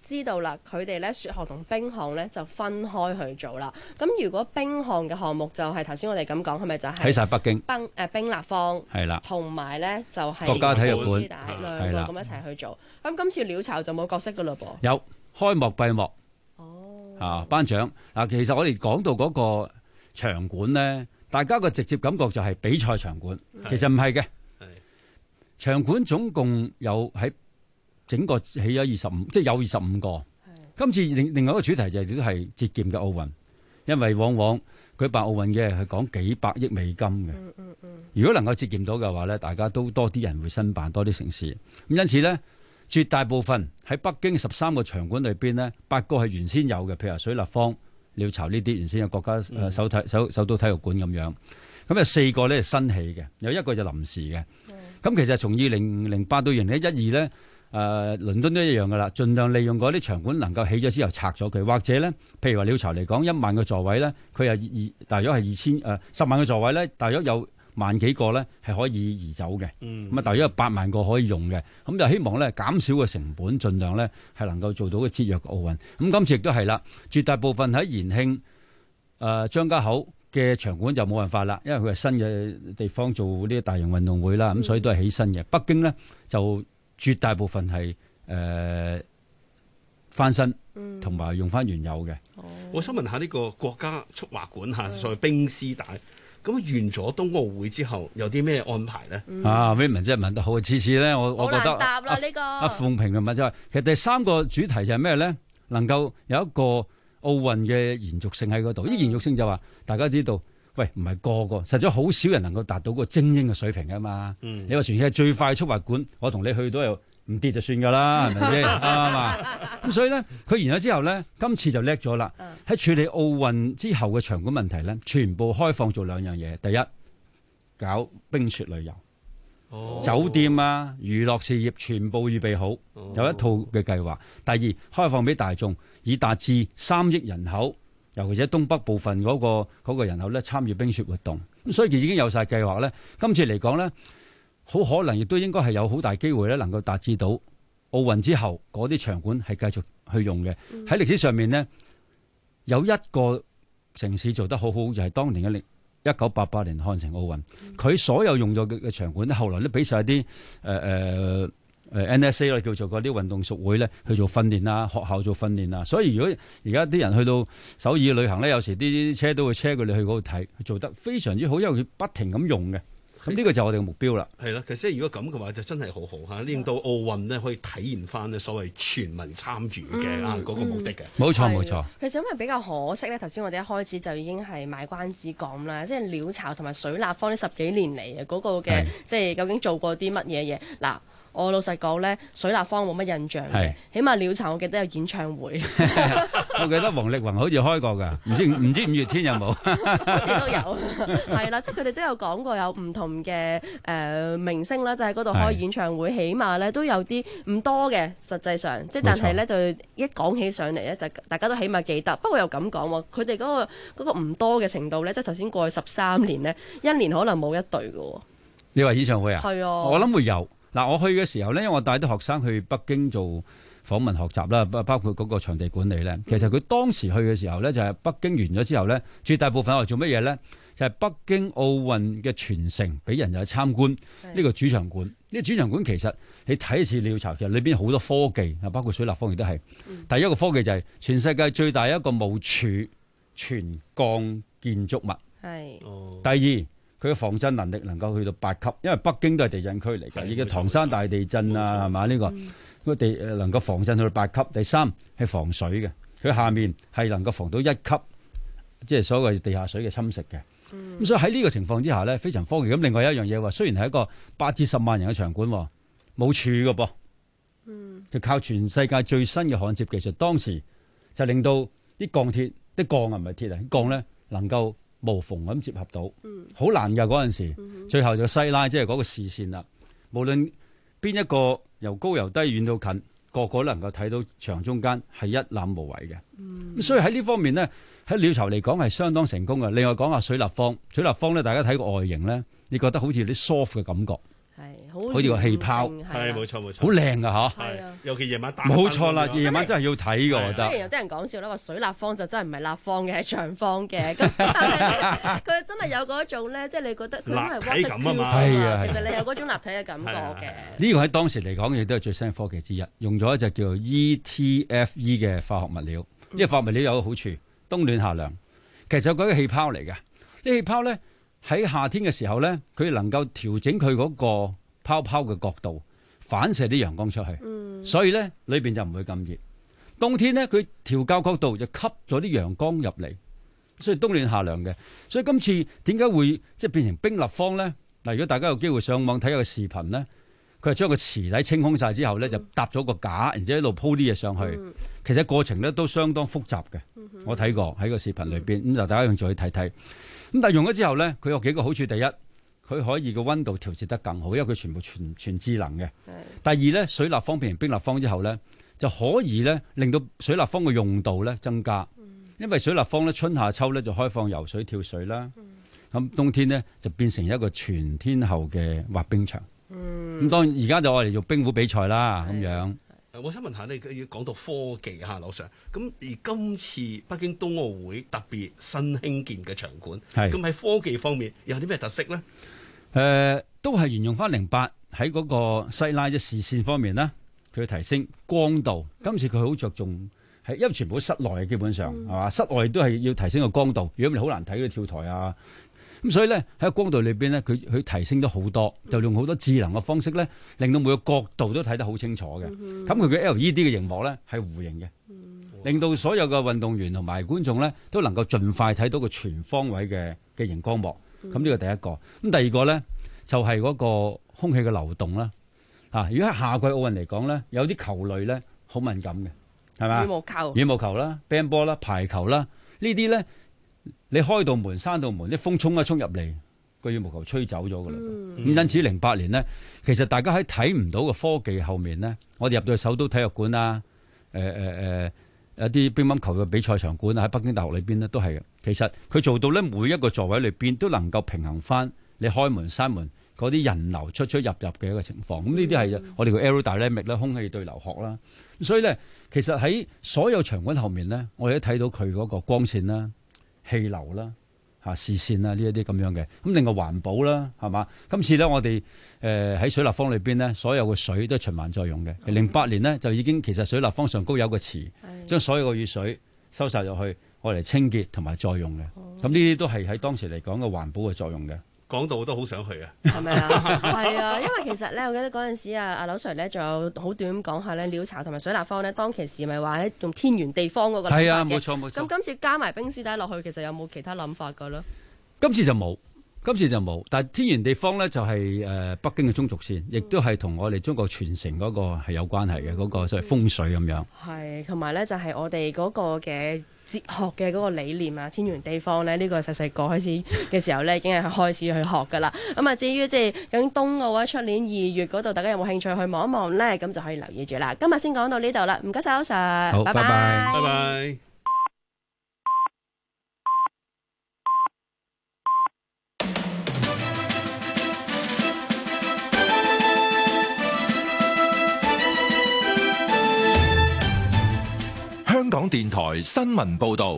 知道啦，佢哋咧雪項同冰項咧就分開去做啦。咁如果冰項嘅項目就係頭先我哋咁講，係咪就係喺晒北京冰立方係啦， 同埋咧就係國家體育館兩個咁一齊去做。咁今次鳥巢就冇角色噶嘞噃？ 有開幕閉幕頒獎嗱。其實我哋講到嗰個場館咧，大家個直接感覺就係比賽場館，其實唔係嘅。場館總共有喺整個起咗25，即係有25個。今次另外一個主題就係都係節儉嘅奧運，因為往往舉辦奧運嘅係講幾百億美金嘅。如果能夠節儉到嘅話咧，大家都多啲人會申辦，多啲城市。咁因此咧，絕大部分喺北京13個場館裏邊呢，8個係原先有嘅，譬如話水立方、鳥巢呢啲原先有國家首都體育館咁樣。咁有4個咧係新起嘅，有1個就臨時嘅。咁其實從2008到2012咧，倫敦都一樣噶啦，盡量利用嗰啲場館能夠起咗之後拆咗佢，或者咧，譬如話鳥巢嚟講，1萬個座位咧，佢有大約係10萬個座位咧，大約有萬幾個咧係可以移走嘅，咁啊大約有8萬個可以用嘅，咁就希望咧減少個成本，盡量咧係能夠做到個節約嘅奧運。咁今次亦都係啦，絕大部分喺延慶、張家口嘅場館就冇辦法啦，因為佢係新嘅地方做呢啲大型運動會啦，咁所以都係起新嘅。北京咧就絕大部分係翻新，同埋用翻原有嘅。 我想問下呢個國家速滑館嚇，所謂冰絲帶，咁完咗冬奧會之後有啲咩安排咧 ？Raymond 真係問得好，次次咧我覺得答啦呢個阿鳳平嘅問就係，其實第3個主題就係咩咧？能夠有一個奧運嘅延續性喺嗰度，呢延續性就話大家知道，喂，唔係個個，實在好少人能夠達到個精英嘅水平啊嘛。你話全世界最快速滑館，我同你去到又唔跌就算㗎啦，係咪先啱嘛？咁所以咧，佢完咗之後咧，今次就叻咗啦。喺處理奧運之後嘅場館問題咧，全部開放做2樣嘢。第一，搞冰雪旅遊。酒店啊、娛樂事業全部預備好，有一套嘅計劃。第二，開放俾大眾，以達至3億人口，尤其是東北部分嗰個人口咧參與冰雪活動。咁所以已經有晒計劃咧。今次嚟講咧，好可能亦都應該係有好大機會咧，能夠達至到奧運之後嗰啲場館係繼續去用嘅。喺歷史上面呢，有一個城市做得好好，就係當年嘅1988年漢城奧運，佢所有用咗嘅場館咧，後來都俾晒啲NSA 啦，叫做嗰啲運動屬會咧去做訓練啊，學校做訓練啊。所以如果而家啲人去到首爾旅行咧，有時啲車都會車佢哋去嗰度睇，做得非常之好，因為佢不停咁用嘅。咁呢個就係我哋嘅目標啦。 係啦，其實如果咁嘅話，就真係好好嚇，令到奧運呢可以體現翻呢所謂全民參與嘅嗰個目的嘅。 冇錯冇錯。 其實因為比較可惜咧，頭先我哋一開始就已經係賣關子講啦，即係鳥巢同埋水立方呢10幾年嚟嘅嗰個嘅，即係究竟做過啲乜嘢嘢嗱。我老實講咧，水立方冇乜印象嘅，起碼鳥巢我記得有演唱會。 我記得王力宏好似開過㗎，唔知5月天有冇？ 好似都有，係啦，即係佢哋都有講過有唔同嘅明星啦，就喺嗰度開演唱會，起碼咧都有啲唔多嘅，實際上即係但係咧就一講起上嚟咧，就大家都起碼記得。不過又咁講喎，佢哋嗰個唔多嘅程度咧，即係頭先過去13年咧，一年可能冇一隊㗎喎。 你話演唱會啊？ 係啊， 我諗會有。嗱，我去嘅時候咧，因為我帶啲學生去北京做訪問學習啦，包括嗰個場地管理咧。其實佢當時去嘅時候咧，就係北京完咗之後咧，絕大部分我做乜嘢咧？就係北京奧運嘅全城俾人又去參觀呢個主場館。呢個主場館其實你睇一次鳥巢，其實裏邊好多科技啊，包括水立方亦都係。第一個科技就係全世界最大一個無柱全鋼建築物。係。第二，佢嘅防震能力能夠去到8級，因為北京都係地震區嚟嘅，而家唐山大地震啊，係嘛呢個地能夠防震去到8級。第三係防水嘅，佢下面係能夠防到1級，即係所謂地下水嘅侵蝕嘅。咁所以喺呢個情況之下咧，非常科技。咁另外有一樣嘢話，雖然係一個8至10萬人嘅場館，冇柱嘅噃，就靠全世界最新嘅焊接技術，當時就令到啲鋼鐵，啲鋼啊唔係鐵啊，鋼咧能夠無縫咁接合到，好難㗎嗰陣時。最後就西拉，即係嗰個視線啦。無論邊一個由高由低遠到近，個個都能夠睇到場中間係一覽無遺嘅。咁所以喺呢方面呢，喺鳥巢嚟講係相當成功嘅。另外講下水立方，水立方咧，大家睇個外形咧，你覺得好似啲 soft 嘅感覺， 好似個氣泡， 係冇錯冇錯， 好靚㗎嚇， 係尤其夜晚打冇錯啦，夜晚真係要睇㗎，我覺得。 雖然有啲人講笑啦，話水立方就真係唔係立方嘅，係長方嘅。咁但係咧，佢真係有嗰種咧，即係你覺得佢因為 water cube 啊嘛，其實你有嗰種立體嘅感覺嘅。 呢個喺當時嚟講，亦都係最新嘅科技之一，用咗一隻叫做 ETFE 嘅化學物料。呢個化學物料有個好處，冬暖夏涼。其實佢係氣泡嚟嘅，呢氣泡咧喺夏天嘅時候咧，佢能夠調整佢嗰個泡泡嘅角度，反射啲陽光出去，所以咧裏邊就唔會咁熱。冬天咧，佢調校角度就吸咗啲陽光入嚟，所以冬暖夏涼嘅。所以今次點解會即係變成冰立方咧？嗱，如果大家有機會上網睇下個視頻咧，佢係將個池底清空晒之後咧，就搭咗個架，然之後一路鋪啲嘢上去。其實過程咧都相當複雜嘅，我睇過喺個視頻裏邊，咁就大家用住去睇睇。咁但係用咗之後咧，佢有幾個好處。第一，佢可以個溫度調節得更好，因為佢全部全智能嘅。第二咧，水立方變成冰立方之後咧，就可以咧令到水立方嘅用度咧增加。因為水立方咧春夏秋咧就開放游水跳水啦，咁冬天咧就變成一個全天候嘅滑冰場。咁當然而家就我哋做冰壺比賽啦，咁樣。 我想問下你要講到科技嚇，劉 Sir，咁而今次北京冬奧會特別新興建嘅場館，咁喺科技方面有啲咩特色咧？ 都係沿用翻08喺嗰個西拉即視線方面啦，佢提升光度。今次佢好着重係因為全部室內嘅基本上係嘛，室外都係要提升個光度，如果唔係好難睇嗰跳台啊。咁所以咧喺個光度裏邊咧，佢提升咗好多，就用好多智能嘅方式咧，令到每個角度都睇得好清楚嘅。咁佢嘅 LED 嘅熒幕咧係弧形嘅，令到所有嘅運動員同埋觀眾咧都能夠盡快睇到個全方位嘅熒光幕。咁呢個第一個。咁第二個咧就係嗰個空氣嘅流動啦。如果喺夏季奧運嚟講咧，有啲球類咧好敏感嘅，係咪？羽毛球啦、乒乓波啦、排球啦，呢啲咧。你開道門、閂道門，啲風衝一衝入嚟，個羽毛球吹走咗噶啦。咁因此08年呢，其實大家喺睇唔到嘅科技後面呢，我哋入到首都體育館啊，一啲乒乓球嘅比賽場館啊，喺北京大學裏邊呢都係嘅。其實佢做到呢，每一個座位裏邊都能夠平衡翻你開門、閂門嗰啲人流出入嘅一個情況。咁呢啲係我哋嘅 aerodynamic 啦，空氣對流學啦。所以呢，其實喺所有場館後面呢，我哋都睇到佢嗰個光線啦、氣流啦、視線啦呢一啲咁樣嘅，咁另外環保啦，係嘛？今次咧我哋喺水立方裏邊呢，所有嘅水都係循環再用嘅。08年呢，就已經其實水立方上高有個池，將所有嘅雨水收晒入去，我嚟清潔同埋再用嘅。咁呢啲都係喺當時嚟講嘅環保嘅作用嘅。 講到我都好想去啊！ 係咪啊？係啊，因為其實咧，我記得嗰陣時阿劉 Sir 咧，仲有好短咁講下咧，鳥巢同埋水立方咧，當其時咪話咧用天圓地方嗰個諗法嘅。 係啊，冇錯冇錯。 咁今次加埋冰絲帶落去，其實有冇其他諗法㗎咧？ 今次就冇。但係天圓地方咧就係北京嘅中軸線，亦都係同我哋中國傳承嗰個係有關係嘅，嗰個所謂風水咁樣。 係，同埋咧就係我哋嗰個嘅哲學嘅嗰個理念啊，天圓地方咧，呢個細細個開始嘅時候咧，已經係開始去學㗎啦。咁啊，至於即係究竟冬奧啊，出年2月嗰度，大家有冇興趣去望一望咧？咁就可以留意住啦。今日先講到呢度啦，唔該晒，劉 Sir， 好，拜拜， 拜拜。 香港電台新聞報道，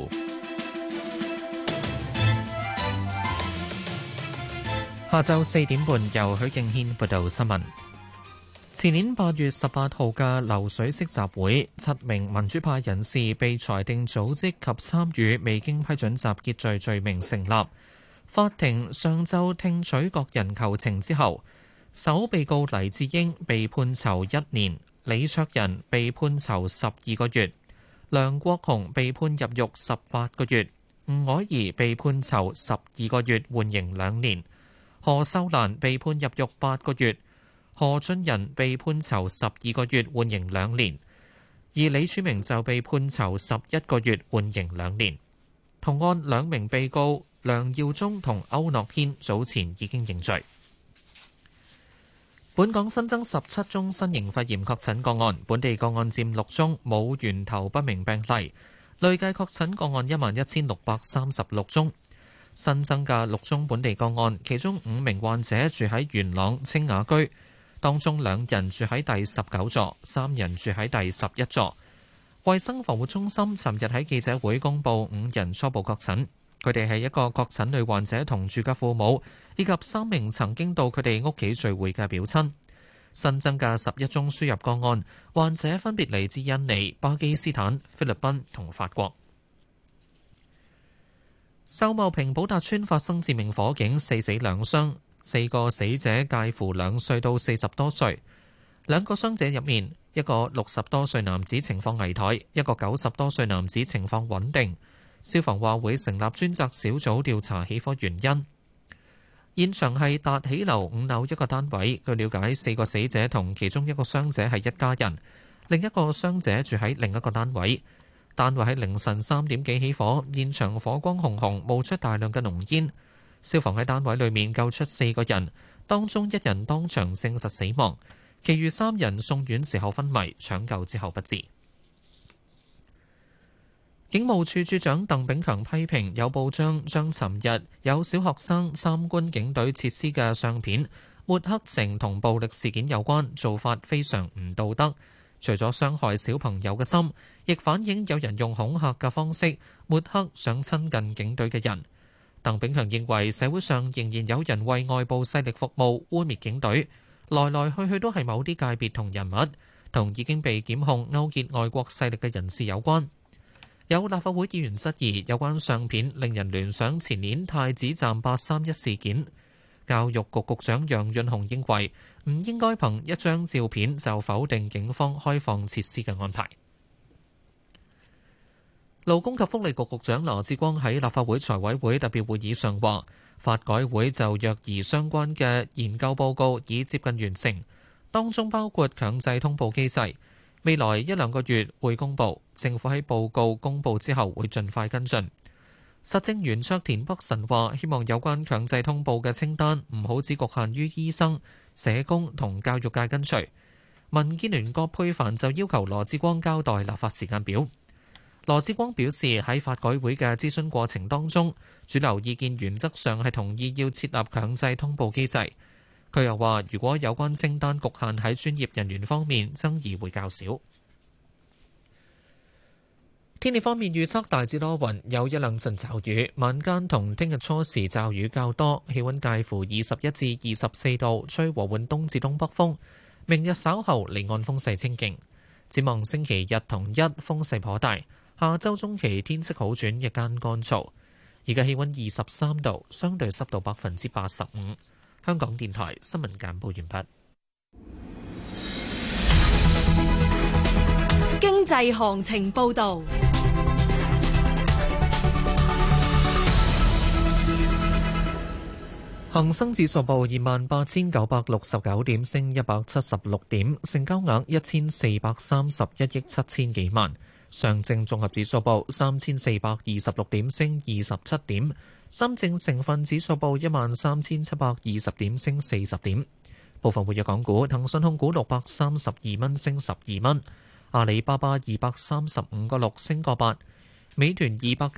下晝4點半由許敬軒報道新聞。前年8月18號嘅流水式集會，7名民主派人士被裁定組織及參與未經批准集結罪罪名成立。法庭上晝聽取各人求情之後，首被告黎智英被判囚1年，李卓人被判囚12個月。梁國雄被判入獄18個月，吳靄儀被判囚12個月，緩刑2年；何秀蘭被判入獄8個月，何俊仁被判囚12個月，緩刑2年；而李柱銘就被判囚11個月，緩刑2年。同案2名被告梁耀忠同區諾軒早前已經認罪。本港新增17宗新型肺炎確診個案，本地個案佔6宗，冇源頭不明病例。累計確診個案11,636宗。新增嘅6宗本地個案，其中5名患者住喺元朗清雅居， 當中2人住喺第19座，3人住喺第11座。衛生防護中心尋日喺記者會公布5人初步確診，佢哋係一個確診女患者同住嘅父母，以及3名曾經到佢哋屋企聚會嘅表親。新增嘅11宗輸入個案，患者分別嚟自印尼、巴基斯坦、菲律賓同法國。秀茂坪寶達邨發生致命火警，4死2傷，4個死者介乎2歲到40多歲。2個傷者入面，一個60多歲男子情況危殆，一個90多歲男子情況穩定。消防話會成立專責小組調查起火原因。現場係達喜樓5樓一個單位，據了解4個死者同其中一個傷者係一家人，另一個傷者住喺另一個單位。單位喺凌晨3點幾起火，現場火光紅紅，冒出大量嘅濃煙。消防喺單位裏面救出4個人，當中1人當場證實死亡，其餘3人送院時候昏迷，搶救之後不治。警務處處長鄧炳強批評有報章將尋日有小學生參觀警隊設施嘅相片抹黑成同暴力事件有關，做法非常唔道德。除咗傷害小朋友嘅心，亦反映有人用恐嚇嘅方式抹黑想親近警隊嘅人。鄧炳強認為社會上仍然有人為外部勢力服務，污蔑警隊，來來去去都係某啲界別同人物，同已經被檢控勾結外國勢力嘅人士有關。有立法會議員質疑有關相片令人聯想前年太子站831事件。教育局局長楊潤雄認為唔應該憑一張照片就否定警方開放設施嘅安排。勞工及福利局局長羅致光喺立法會財委會特別會議上話，法改會就虐兒相關嘅研究報告已接近完成，當中包括強制通報機制，未來1-2個月會公佈，政府喺報告公佈之後會盡快跟進。實政圓桌田北辰話，希望有關強制通報嘅清單唔好只局限於醫生、社工同教育界跟隨。民建聯葛珮帆就要求羅致光交代立法時間表。羅致光表示，喺法改會嘅諮詢過程當中，主流意見原則上係同意要設立強制通報機制。佢又話，如果有關清單局限喺專業人員方面，爭議會較少。天氣方面預測大致多雲，有1-2陣驟雨，晚間同聽日初時驟雨較多，氣溫介乎21至24度，吹和緩東至東北風。明日稍後離岸風勢清勁。展望星期日同一風勢頗大，下周中期天色好轉，日間乾燥。而家氣溫23度，相對濕度85%。香港電台新聞簡報完畢。 經濟行情報導。 恒生指數報28,969點，升176點，成交額1431億7千幾萬。上證綜合指數報3426點，升27點。深證成分指數報13,720點，升40點。部分活躍港股，騰訊控股632蚊，升12蚊；阿里巴巴235個6，升個8；美團200